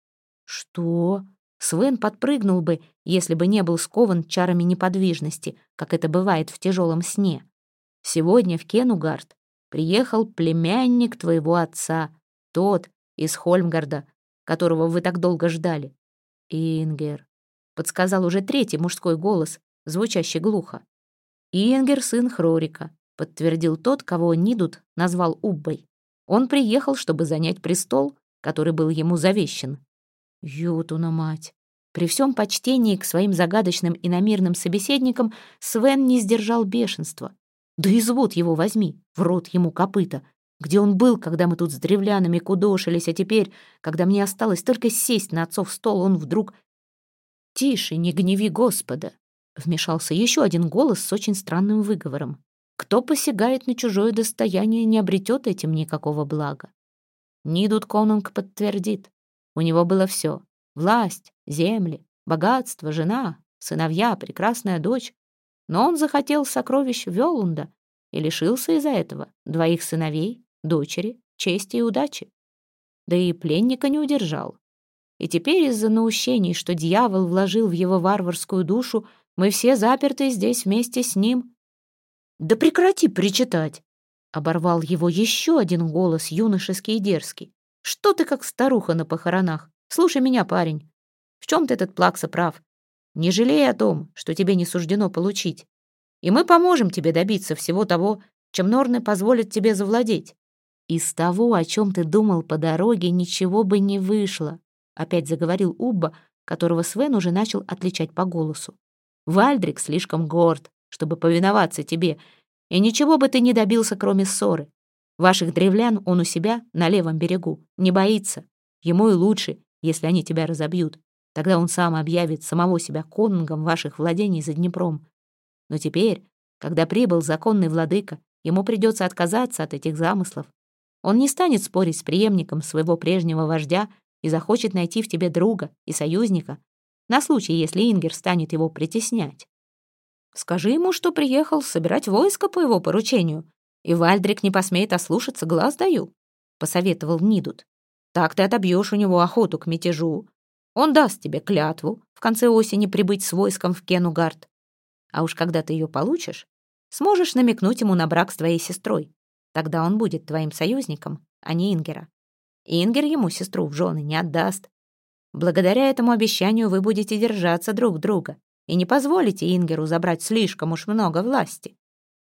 «Что?» Свен подпрыгнул бы, если бы не был скован чарами неподвижности, как это бывает в тяжелом сне. «Сегодня в Кенугард приехал племянник твоего отца, тот из Хольмгарда, которого вы так долго ждали». «Ингер», — подсказал уже третий мужской голос, звучащий глухо. «Ингер, сын Хрорика», — подтвердил тот, кого Нидут назвал Уббой. «Он приехал, чтобы занять престол, который был ему завещен». Ютуна мать! При всем почтении к своим загадочным иномирным собеседникам Свен не сдержал бешенства. Да извод его возьми, в рот ему копыта. Где он был, когда мы тут с древлянами кудошились, а теперь, когда мне осталось только сесть на отцов стол, он вдруг... «Тише, не гневи Господа!» — вмешался еще один голос с очень странным выговором. «Кто посягает на чужое достояние, не обретет этим никакого блага». Нидут конунг подтвердит. У него было все — власть, земли, богатство, жена, сыновья, прекрасная дочь. Но он захотел сокровищ Вёлунда и лишился из-за этого двоих сыновей, дочери, чести и удачи. Да и пленника не удержал. И теперь из-за наущений, что дьявол вложил в его варварскую душу, мы все заперты здесь вместе с ним. «Да прекрати причитать!» — оборвал его еще один голос, юношеский и дерзкий. «Что ты как старуха на похоронах? Слушай меня, парень. В чем-то этот Плакса прав. Не жалей о том, что тебе не суждено получить. И мы поможем тебе добиться всего того, чем Норны позволят тебе завладеть. Из того, о чем ты думал по дороге, ничего бы не вышло», — опять заговорил Убба, которого Свен уже начал отличать по голосу. «Вальдрик слишком горд, чтобы повиноваться тебе, и ничего бы ты не добился, кроме ссоры. Ваших древлян он у себя на левом берегу не боится. Ему и лучше, если они тебя разобьют. Тогда он сам объявит самого себя конунгом ваших владений за Днепром. Но теперь, когда прибыл законный владыка, ему придется отказаться от этих замыслов. Он не станет спорить с преемником своего прежнего вождя и захочет найти в тебе друга и союзника на случай, если Ингер станет его притеснять. Скажи ему, что приехал собирать войско по его поручению, и Вальдрик не посмеет ослушаться, глаз даю», — посоветовал Нидут. «Так ты отобьешь у него охоту к мятежу. Он даст тебе клятву в конце осени прибыть с войском в Кенугард. А уж когда ты ее получишь, сможешь намекнуть ему на брак с твоей сестрой. Тогда он будет твоим союзником, а не Ингера. Ингер ему сестру в жены не отдаст. Благодаря этому обещанию вы будете держаться друг друга и не позволите Ингеру забрать слишком уж много власти».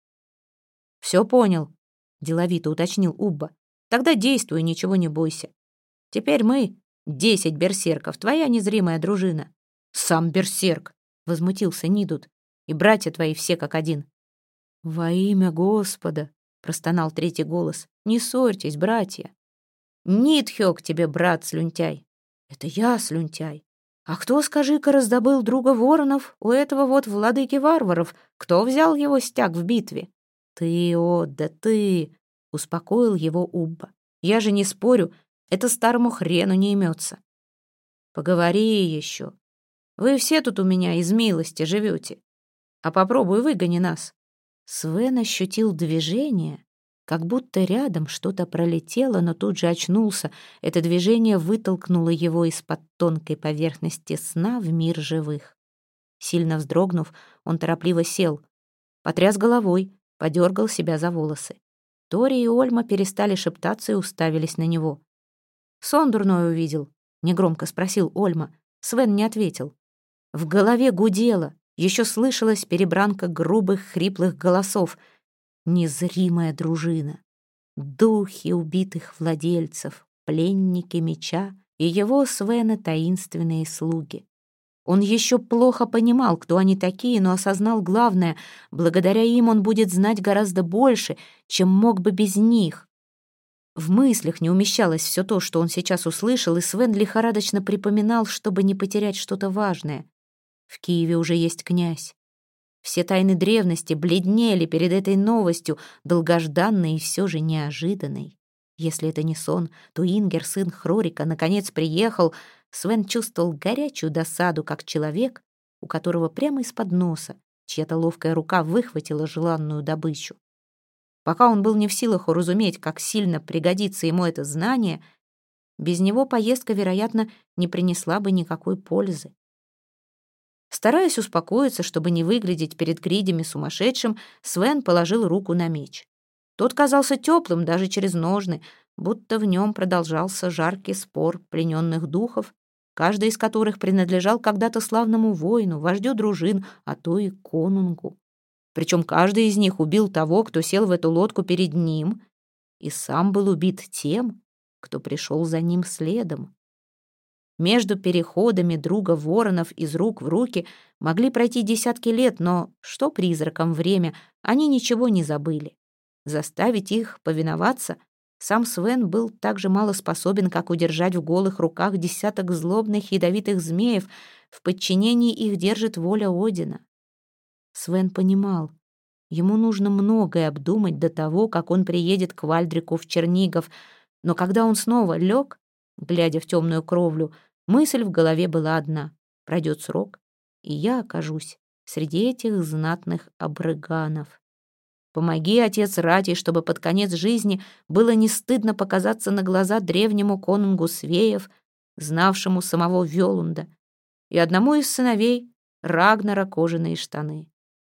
«Все понял», — деловито уточнил Убба. «Тогда действуй, ничего не бойся. Теперь мы — десять берсерков, твоя незримая дружина». «Сам берсерк», — возмутился Нидут, «и братья твои все как один». «Во имя Господа», — простонал третий голос, «не ссорьтесь, братья». «Нитхёк тебе, брат слюнтяй». «Это я, слюнтяй. А кто, скажи-ка, раздобыл друга воронов у этого вот владыки варваров? Кто взял его стяг в битве?» «Ты, о, да ты!» — успокоил его Убба. «Я же не спорю, это старому хрену не имется». «Поговори еще. Вы все тут у меня из милости живете. А попробуй выгони нас». Свен ощутил движение, как будто рядом что-то пролетело, но тут же очнулся. Это движение вытолкнуло его из-под тонкой поверхности сна в мир живых. Сильно вздрогнув, он торопливо сел, потряс головой, подергал себя за волосы. Тори и Ольма перестали шептаться и уставились на него. «Сон дурной увидел?» — негромко спросил Ольма. Свен не ответил. В голове гудело, еще слышалась перебранка грубых хриплых голосов. Незримая дружина, духи убитых владельцев, пленники меча и его Свена таинственные слуги. Он еще плохо понимал, кто они такие, но осознал главное: благодаря им он будет знать гораздо больше, чем мог бы без них. В мыслях не умещалось все то, что он сейчас услышал, и Свен лихорадочно припоминал, чтобы не потерять что-то важное. В Киеве уже есть князь. Все тайны древности бледнели перед этой новостью, долгожданной и все же неожиданной. Если это не сон, то Ингер, сын Хрорика, наконец приехал. Свен чувствовал горячую досаду, как человек, у которого прямо из-под носа чья-то ловкая рука выхватила желанную добычу. Пока он был не в силах уразуметь, как сильно пригодится ему это знание, без него поездка, вероятно, не принесла бы никакой пользы. Стараясь успокоиться, чтобы не выглядеть перед гридями сумасшедшим, Свен положил руку на меч. Тот казался теплым даже через ножны, будто в нем продолжался жаркий спор плененных духов, каждый из которых принадлежал когда-то славному воину, вождю дружин, а то и конунгу. Причем каждый из них убил того, кто сел в эту лодку перед ним, и сам был убит тем, кто пришел за ним следом. Между переходами друга воронов из рук в руки могли пройти десятки лет, но что призракам время, они ничего не забыли. Заставить их повиноваться сам Свен был так же мало способен, как удержать в голых руках десяток злобных ядовитых змеев. В подчинении их держит воля Одина. Свен понимал, ему нужно многое обдумать до того, как он приедет к Вальдрику в Чернигов, но когда он снова лег, глядя в темную кровлю, мысль в голове была одна: пройдет срок, и я окажусь среди этих знатных абрыганов. Помоги, отец Ратий, чтобы под конец жизни было не стыдно показаться на глаза древнему конунгу Свеев, знавшему самого Вёлунда, и одному из сыновей Рагнара кожаные штаны.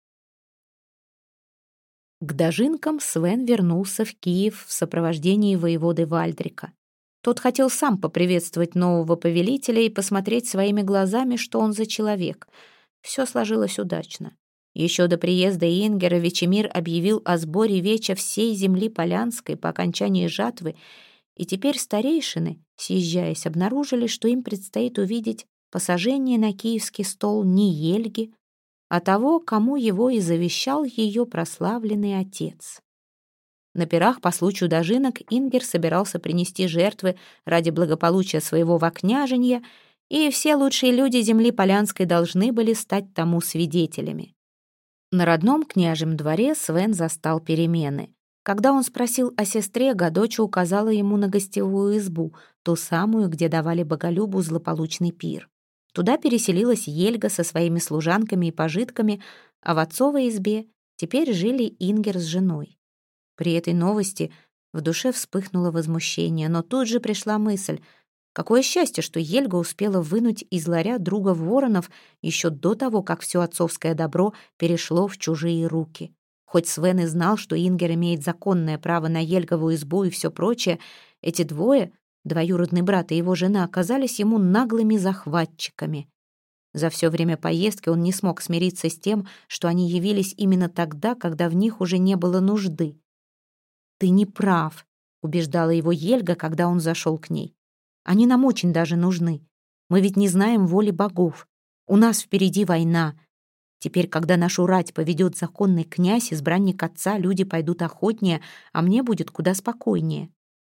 К дожинкам Свен вернулся в Киев в сопровождении воеводы Вальдрика. Тот хотел сам поприветствовать нового повелителя и посмотреть своими глазами, что он за человек. Все сложилось удачно. Еще до приезда Ингера Вечемир объявил о сборе веча всей земли Полянской по окончании жатвы, и теперь старейшины, съезжаясь, обнаружили, что им предстоит увидеть посажение на киевский стол не Ельги, а того, кому его и завещал ее прославленный отец. На пирах по случаю дожинок Ингер собирался принести жертвы ради благополучия своего вокняженья, и все лучшие люди земли Полянской должны были стать тому свидетелями. На родном княжем дворе Свен застал перемены. Когда он спросил о сестре, Гадоча указала ему на гостевую избу, ту самую, где давали боголюбу злополучный пир. Туда переселилась Ельга со своими служанками и пожитками, а в отцовой избе теперь жили Ингер с женой. При этой новости в душе вспыхнуло возмущение, но тут же пришла мысль: какое счастье, что Ельга успела вынуть из ларя друга воронов еще до того, как все отцовское добро перешло в чужие руки. Хоть Свен и знал, что Ингер имеет законное право на Ельгову избу и все прочее, эти двое, двоюродный брат и его жена, оказались ему наглыми захватчиками. За все время поездки он не смог смириться с тем, что они явились именно тогда, когда в них уже не было нужды. «Ты не прав», — убеждала его Ельга, когда он зашел к ней. «Они нам очень даже нужны. Мы ведь не знаем воли богов. У нас впереди война. Теперь, когда нашу рать поведет законный князь, избранник отца, люди пойдут охотнее, а мне будет куда спокойнее».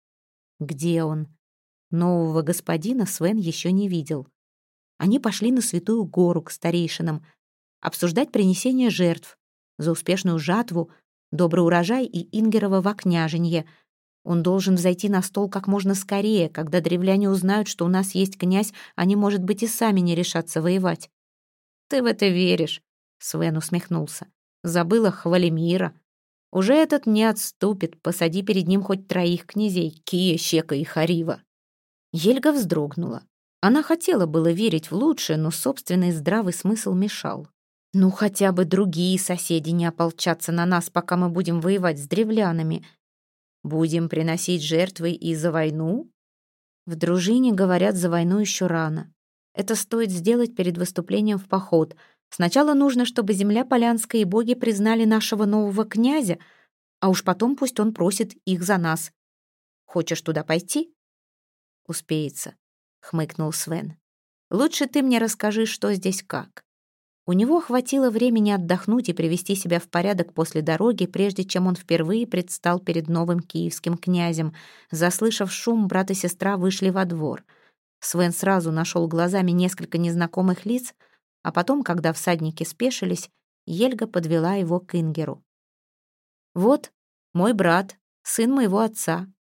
Где он? Нового господина Свен еще не видел. Они пошли на Святую Гору к старейшинам обсуждать принесение жертв за успешную жатву, добрый урожай и Ингерово вокняженье. Он должен взойти на стол как можно скорее. Когда древляне узнают, что у нас есть князь, они, может быть, и сами не решатся воевать. «Ты в это веришь?» — Свен усмехнулся. «Забыла Хвалемира. Уже этот не отступит. Посади перед ним хоть троих князей — Кия, Щека и Харива». Ельга вздрогнула. Она хотела было верить в лучшее, но собственный здравый смысл мешал. «Ну, хотя бы другие соседи не ополчатся на нас, пока мы будем воевать с древлянами. Будем приносить жертвы и за войну?» В дружине говорят, за войну еще рано. Это стоит сделать перед выступлением в поход. Сначала нужно, чтобы земля Полянская и боги признали нашего нового князя, а уж потом пусть он просит их за нас. Хочешь туда пойти? Успеется, хмыкнул Свен. Лучше ты мне расскажи, что здесь как. У него хватило времени отдохнуть и привести себя в порядок после дороги, прежде чем он впервые предстал перед новым киевским князем. Заслышав шум, брат и сестра вышли во двор. Свен сразу нашел глазами несколько незнакомых лиц, а потом, когда всадники спешились, Ельга подвела его к Ингеру. «Вот мой брат, сын моего отца,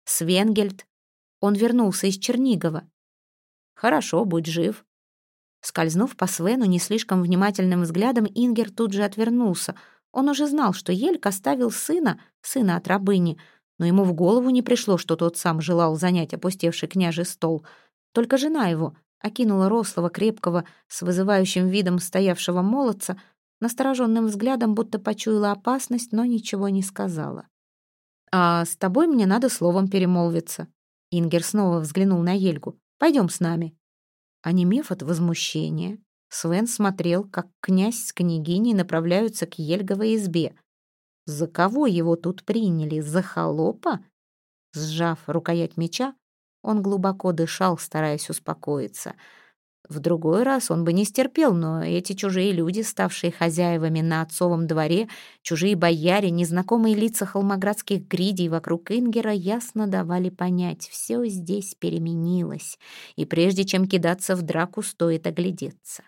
Свенгельд. Он вернулся из Чернигова. Хорошо, будь жив. Скользнув по Свену не слишком внимательным взглядом, Ингер тут же отвернулся. Он уже знал, что Ельг оставил сына, сына от рабыни, но ему в голову не пришло, что тот сам желал занять опустевший княжий стол. Только жена его окинула рослого, крепкого, с вызывающим видом стоявшего молодца, настороженным взглядом, будто почуяла опасность, но ничего не сказала. «А с тобой мне надо словом перемолвиться». Ингер снова взглянул на Ельгу. «Пойдем с нами». Онемев от возмущения, Свен смотрел, как князь с княгиней направляются к Ельговой избе. За кого его тут приняли? За холопа? Сжав рукоять меча, он глубоко дышал, стараясь успокоиться. В другой раз он бы не стерпел, но эти чужие люди, ставшие хозяевами на отцовом дворе, чужие бояре, незнакомые лица холмоградских гридей вокруг Ингера ясно давали понять, все здесь переменилось, и прежде чем кидаться в драку, стоит оглядеться.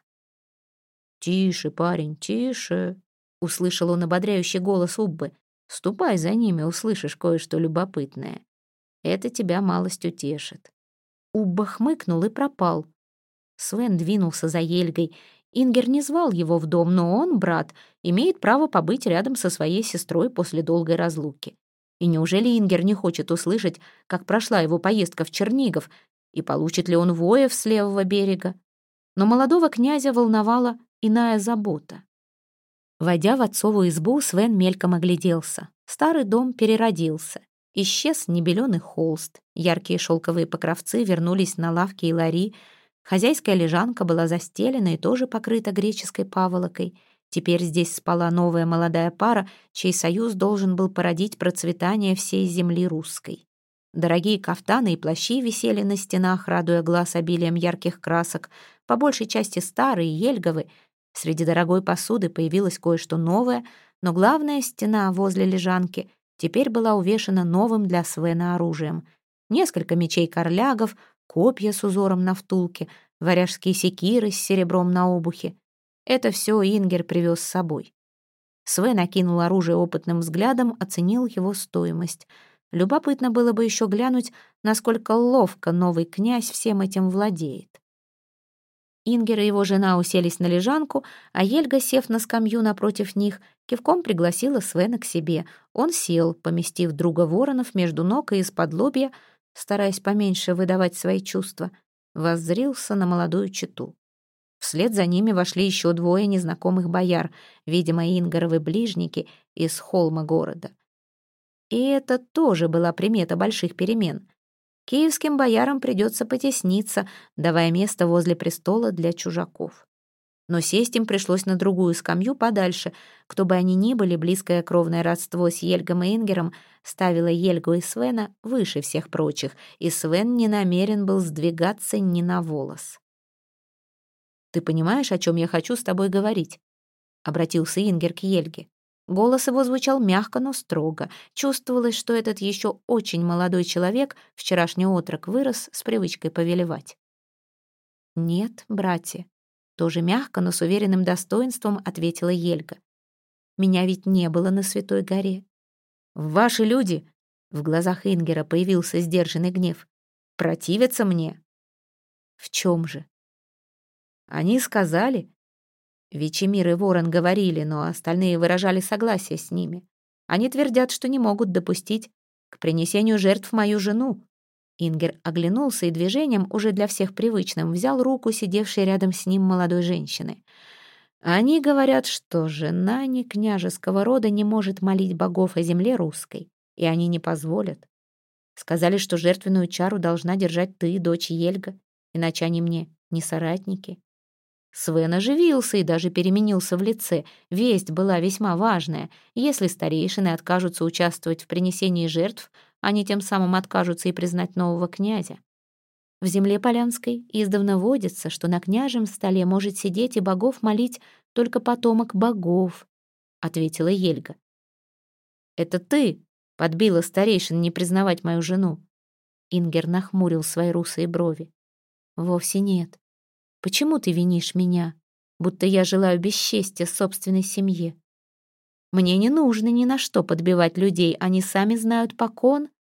«Тише, парень, тише!» — услышал он ободряющий голос Уббы. «Ступай за ними, услышишь кое-что любопытное. Это тебя малость утешит». Убба хмыкнул и пропал. Свен двинулся за Ельгой. Ингер не звал его в дом, но он, брат, имеет право побыть рядом со своей сестрой после долгой разлуки. И неужели Ингер не хочет услышать, как прошла его поездка в Чернигов, и получит ли он воев с левого берега? Но молодого князя волновала иная забота. Войдя в отцову избу, Свен мельком огляделся. Старый дом переродился. Исчез небеленый холст. Яркие шелковые покровцы вернулись на лавки и лари. Хозяйская лежанка была застелена и тоже покрыта греческой паволокой. Теперь здесь спала новая молодая пара, чей союз должен был породить процветание всей земли русской. Дорогие кафтаны и плащи висели на стенах, радуя глаз обилием ярких красок, по большей части старые, ельговы. Среди дорогой посуды появилось кое-что новое, но главная стена возле лежанки теперь была увешана новым для Свена оружием. Несколько мечей-корлягов, копья с узором на втулке, варяжские секиры с серебром на обухе. Это все Ингер привез с собой. Свен окинул оружие опытным взглядом, оценил его стоимость. Любопытно было бы еще глянуть, насколько ловко новый князь всем этим владеет. Ингер и его жена уселись на лежанку, а Ельга, сев на скамью напротив них, кивком пригласила Свена к себе. Он сел, поместив друга воронов между ног и из-под лобья, стараясь поменьше выдавать свои чувства, воззрился на молодую чету. Вслед за ними вошли еще двое незнакомых бояр, видимо, Ингеровы ближники из холма города. И это тоже была примета больших перемен. Киевским боярам придется потесниться, давая место возле престола для чужаков. Но сесть им пришлось на другую скамью подальше. Кто бы они ни были, близкое кровное родство с Ельгом и Ингером ставило Ельгу и Свена выше всех прочих, и Свен не намерен был сдвигаться ни на волос. «Ты понимаешь, о чем я хочу с тобой говорить?» — обратился Ингер к Ельге. Голос его звучал мягко, но строго. Чувствовалось, что этот еще очень молодой человек, вчерашний отрок, вырос с привычкой повелевать. «Нет, братья», — тоже мягко, но с уверенным достоинством ответила Ельга. «Меня ведь не было на Святой горе». «Ваши люди», — в глазах Ингера появился сдержанный гнев, — «противятся мне». «В чем же?» «Они сказали...» Вечемир и Ворон говорили, но остальные выражали согласие с ними. Они твердят, что не могут допустить к принесению жертв мою жену. Ингер оглянулся и движением, уже для всех привычным, взял руку сидевшей рядом с ним молодой женщины. Они говорят, что жена не княжеского рода не может молить богов о земле русской, и они не позволят. Сказали, что жертвенную чару должна держать ты, дочь Ельга, иначе они мне не соратники. Свен оживился и даже переменился в лице. Весть была весьма важная. Если старейшины откажутся участвовать в принесении жертв, они тем самым откажутся и признать нового князя. В земле Полянской издавна водится, что на княжем столе может сидеть и богов молить только потомок богов, — ответила Ельга. «Это ты подбила старейшин не признавать мою жену?» Ингер нахмурил свои русые брови. «Вовсе нет. Почему ты винишь меня, будто я желаю бесчестья собственной семье? Мне не нужно ни на что подбивать людей, они сами знают покон».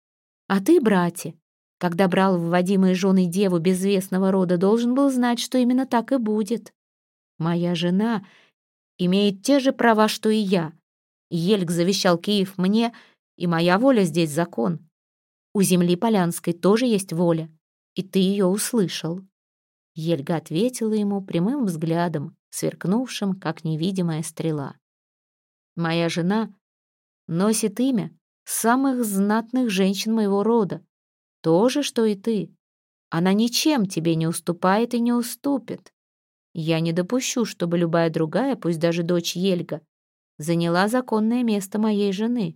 А ты, братья, когда брал в вводимые жены деву безвестного рода, должен был знать, что именно так и будет. Моя жена имеет те же права, что и я. Ельг завещал Киев мне, и моя воля здесь закон. У земли Полянской тоже есть воля, и ты ее услышал». Ельга ответила ему прямым взглядом, сверкнувшим, как невидимая стрела. «Моя жена носит имя самых знатных женщин моего рода, то же, что и ты. Она ничем тебе не уступает и не уступит. Я не допущу, чтобы любая другая, пусть даже дочь Ельга, заняла законное место моей жены».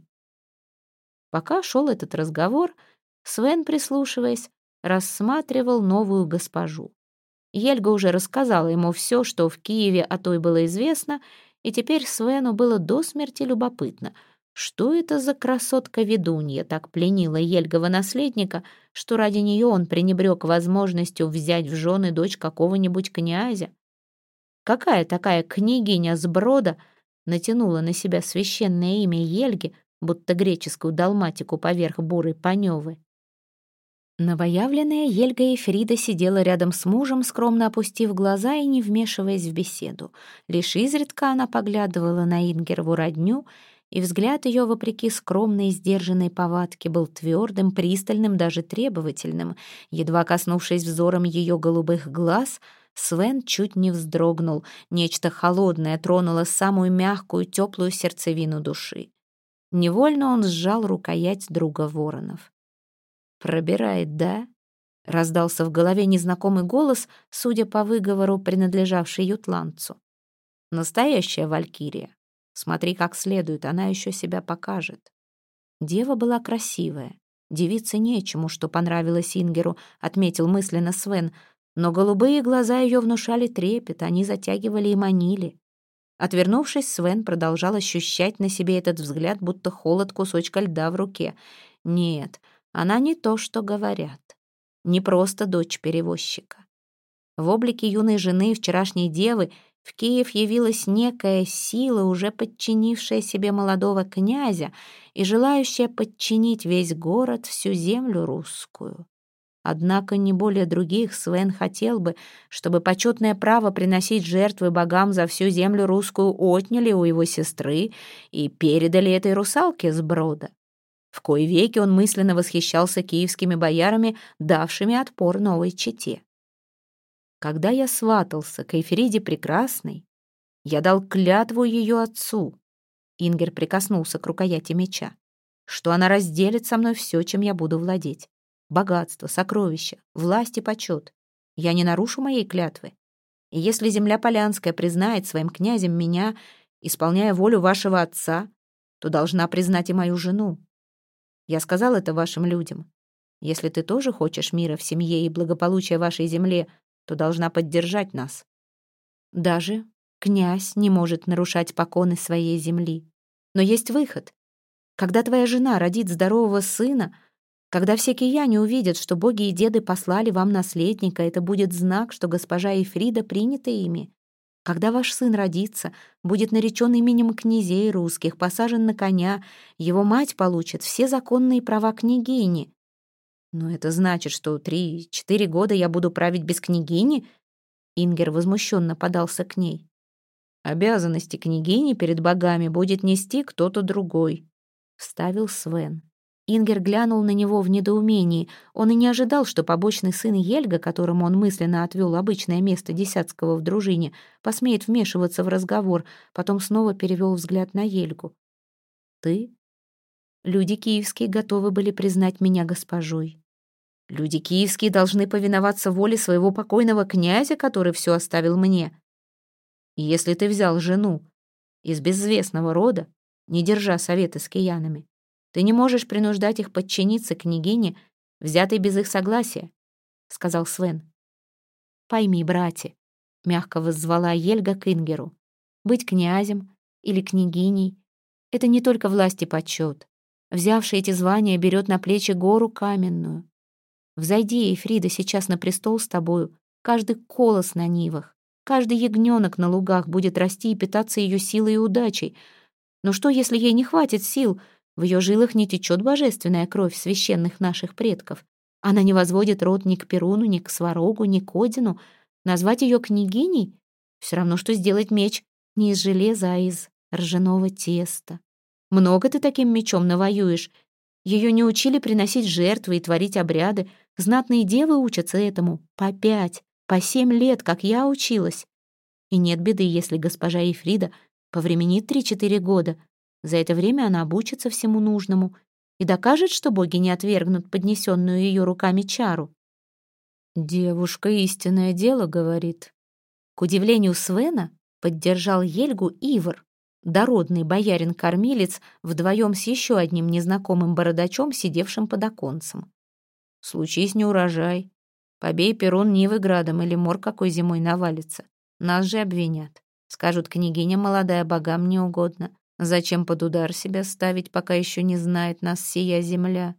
Пока шел этот разговор, Свен, прислушиваясь, рассматривал новую госпожу. Ельга уже рассказала ему все, что в Киеве о той было известно, и теперь Свену было до смерти любопытно, что это за красотка-ведунья так пленила Ельгова наследника, что ради нее он пренебрег возможностью взять в жены дочь какого-нибудь князя. Какая такая княгиня с Брода натянула на себя священное имя Ельги, будто греческую далматику поверх бурой паневы? Новоявленная Ельга Ефрида сидела рядом с мужем, скромно опустив глаза и не вмешиваясь в беседу. Лишь изредка она поглядывала на Ингерову родню, и взгляд ее, вопреки скромной и сдержанной повадке, был твердым, пристальным, даже требовательным. Едва коснувшись взором ее голубых глаз, Свен чуть не вздрогнул. Нечто холодное тронуло самую мягкую, теплую сердцевину души. Невольно он сжал рукоять друга воронов. «Пробирает, да?» — раздался в голове незнакомый голос, судя по выговору, принадлежавший ютландцу. «Настоящая валькирия. Смотри как следует, она еще себя покажет». Дева была красивая. Девице нечему, что понравилось Ингеру, отметил мысленно Свен, но голубые глаза ее внушали трепет, они затягивали и манили. Отвернувшись, Свен продолжал ощущать на себе этот взгляд, будто холод кусочка льда в руке. Нет, она не то, что говорят. Не просто дочь перевозчика. В облике юной жены вчерашней девы в Киев явилась некая сила, уже подчинившая себе молодого князя и желающая подчинить весь город, всю землю русскую. Однако не более других Свен хотел бы, чтобы почетное право приносить жертвы богам за всю землю русскую отняли у его сестры и передали этой русалке с Брода. В кои веки он мысленно восхищался киевскими боярами, давшими отпор новой чете. Когда я сватался к Эйфриде Прекрасной, я дал клятву ее отцу, Ингер прикоснулся к рукояти меча, что она разделит со мной все, чем я буду владеть. Богатство, сокровища, власть и почет. Я не нарушу моей клятвы. И если земля Полянская признает своим князем меня, исполняя волю вашего отца, то должна признать и мою жену. Я сказал это вашим людям. Если ты тоже хочешь мира в семье и благополучия вашей земле, то должна поддержать нас. Даже князь не может нарушать поконы своей земли. Но есть выход. Когда твоя жена родит здорового сына, когда все кияне увидят, что боги и деды послали вам наследника, это будет знак, что госпожа Ефрида принята ими. Когда ваш сын родится, будет наречен именем князей русских, посажен на коня, его мать получит все законные права княгини. Но это значит, что три-четыре года я буду править без княгини? Ингер возмущенно подался к ней. Обязанности княгини перед богами будет нести кто-то другой, вставил Свен. Ингер глянул на него в недоумении. Он и не ожидал, что побочный сын Ельга, которому он мысленно отвел обычное место Десятского в дружине, посмеет вмешиваться в разговор, потом снова перевел взгляд на Ельгу. «Ты? Люди киевские готовы были признать меня госпожой. Люди киевские должны повиноваться воле своего покойного князя, который все оставил мне. И если ты взял жену из безвестного рода, не держа совета с киянами, ты не можешь принуждать их подчиниться княгине, взятой без их согласия», — сказал Свен. «Пойми, братья», — мягко воззвала Ельга к Ингеру, «быть князем или княгиней — это не только власть и почет. Взявший эти звания берет на плечи гору каменную. Взойди, Ефрида, сейчас на престол с тобою, каждый колос на нивах, каждый ягненок на лугах будет расти и питаться ее силой и удачей. Но что, если ей не хватит сил, В ее жилах не течет божественная кровь священных наших предков. Она не возводит род ни к Перуну, ни к Сварогу, ни к Одину. Назвать ее княгиней — все равно, что сделать меч не из железа, а из ржаного теста. Много ты таким мечом навоюешь. Ее не учили приносить жертвы и творить обряды. Знатные девы учатся этому по пять, по семь лет, как я училась. И нет беды, если госпожа Ефрида повременит три-четыре года. За это время она обучится всему нужному и докажет, что боги не отвергнут поднесенную ее руками чару. «Девушка истинное дело говорит». К удивлению Свена поддержал Ельгу Ивар, дородный боярин-кормилец, вдвоем с еще одним незнакомым бородачом, сидевшим под оконцем. «Случись неурожай. Побей Перун Нивы градом, или мор какой зимой навалится. Нас же обвинят. Скажут, княгиня молодая богам не угодно. Зачем под удар себя ставить, пока еще не знает нас сия земля?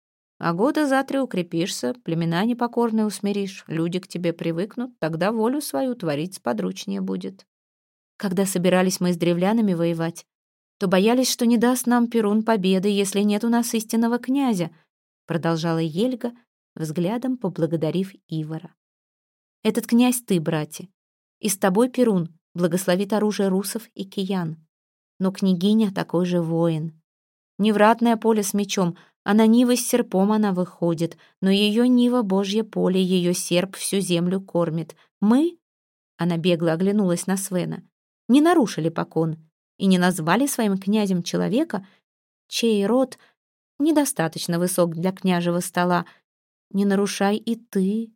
А года за три укрепишься, племена непокорные усмиришь, люди к тебе привыкнут, тогда волю свою творить сподручнее будет». Когда собирались мы с древлянами воевать, то боялись, что не даст нам Перун победы, если нет у нас истинного князя, продолжала Ельга, взглядом поблагодарив Ивара. Этот князь ты, братья, и с тобой Перун благословит оружие русов и киян. Но княгиня такой же воин. Не в ратное поле с мечом, а на нивы с серпом она выходит, но ее нива — Божье поле, ее серп всю землю кормит. Мы, она бегло оглянулась на Свена, не нарушили покон и не назвали своим князем человека, чей род недостаточно высок для княжего стола. Не нарушай и ты.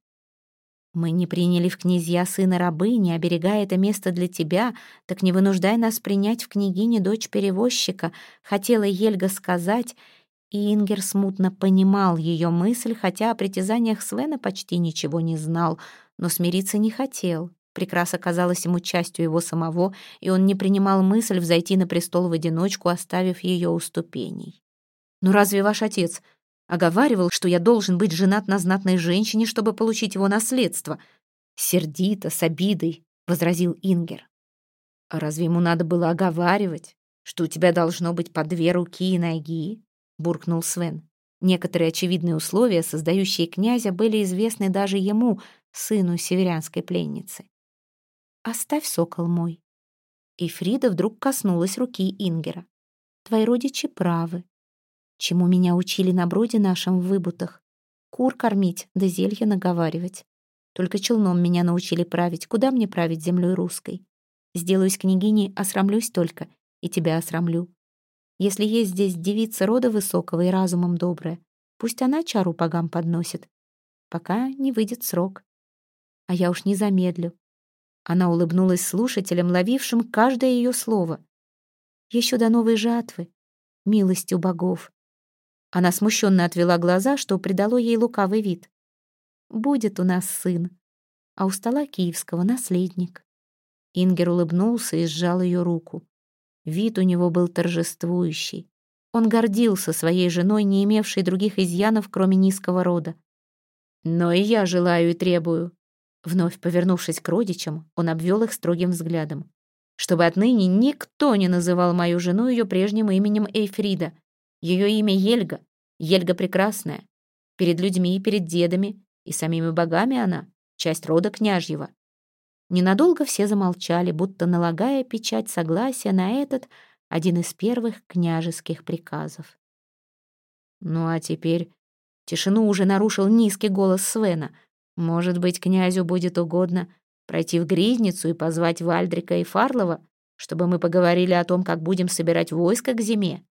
Мы не приняли в князья сына рабыни, оберегая это место для тебя, так не вынуждай нас принять в княгине дочь перевозчика, хотела Ельга сказать, и Ингер смутно понимал ее мысль, хотя о притязаниях Свена почти ничего не знал, но смириться не хотел. Прекраса казалась ему частью его самого, и он не принимал мысль взойти на престол в одиночку, оставив ее у ступеней. «Ну разве ваш отец оговаривал, что я должен быть женат на знатной женщине, чтобы получить его наследство?» Сердито, с обидой возразил Ингер. «А разве ему надо было оговаривать, что у тебя должно быть по две руки и ноги?» буркнул Свен. Некоторые очевидные условия, создающие князя, были известны даже ему, сыну северянской пленницы. «Оставь, сокол мой». И Фрида вдруг коснулась руки Ингера. «Твои родичи правы. Чему меня учили на броде нашем в выбутах? Кур кормить, да зелья наговаривать. Только челном меня научили править. Куда мне править землей русской? Сделаюсь княгиней, осрамлюсь только, и тебя осрамлю. Если есть здесь девица рода высокого и разумом добрая, пусть она чару богам подносит, пока не выйдет срок. А я уж не замедлю». Она улыбнулась слушателям, ловившим каждое ее слово. «Еще до новой жатвы, милостью богов». Она смущенно отвела глаза, что придало ей лукавый вид. «Будет у нас сын, а у стола киевского наследник». Ингер улыбнулся и сжал ее руку. Вид у него был торжествующий. Он гордился своей женой, не имевшей других изъянов, кроме низкого рода. «Но и я желаю и требую». Вновь повернувшись к родичам, он обвел их строгим взглядом. «Чтобы отныне никто не называл мою жену ее прежним именем Эйфрида. Ее имя Ельга, Ельга Прекрасная. Перед людьми, перед дедами и самими богами она — часть рода княжьего». Ненадолго все замолчали, будто налагая печать согласия на этот, один из первых княжеских приказов. «Ну а теперь...» Тишину уже нарушил низкий голос Свена. «Может быть, князю будет угодно пройти в Гризницу и позвать Вальдрика и Фарлова, чтобы мы поговорили о том, как будем собирать войско к зиме?»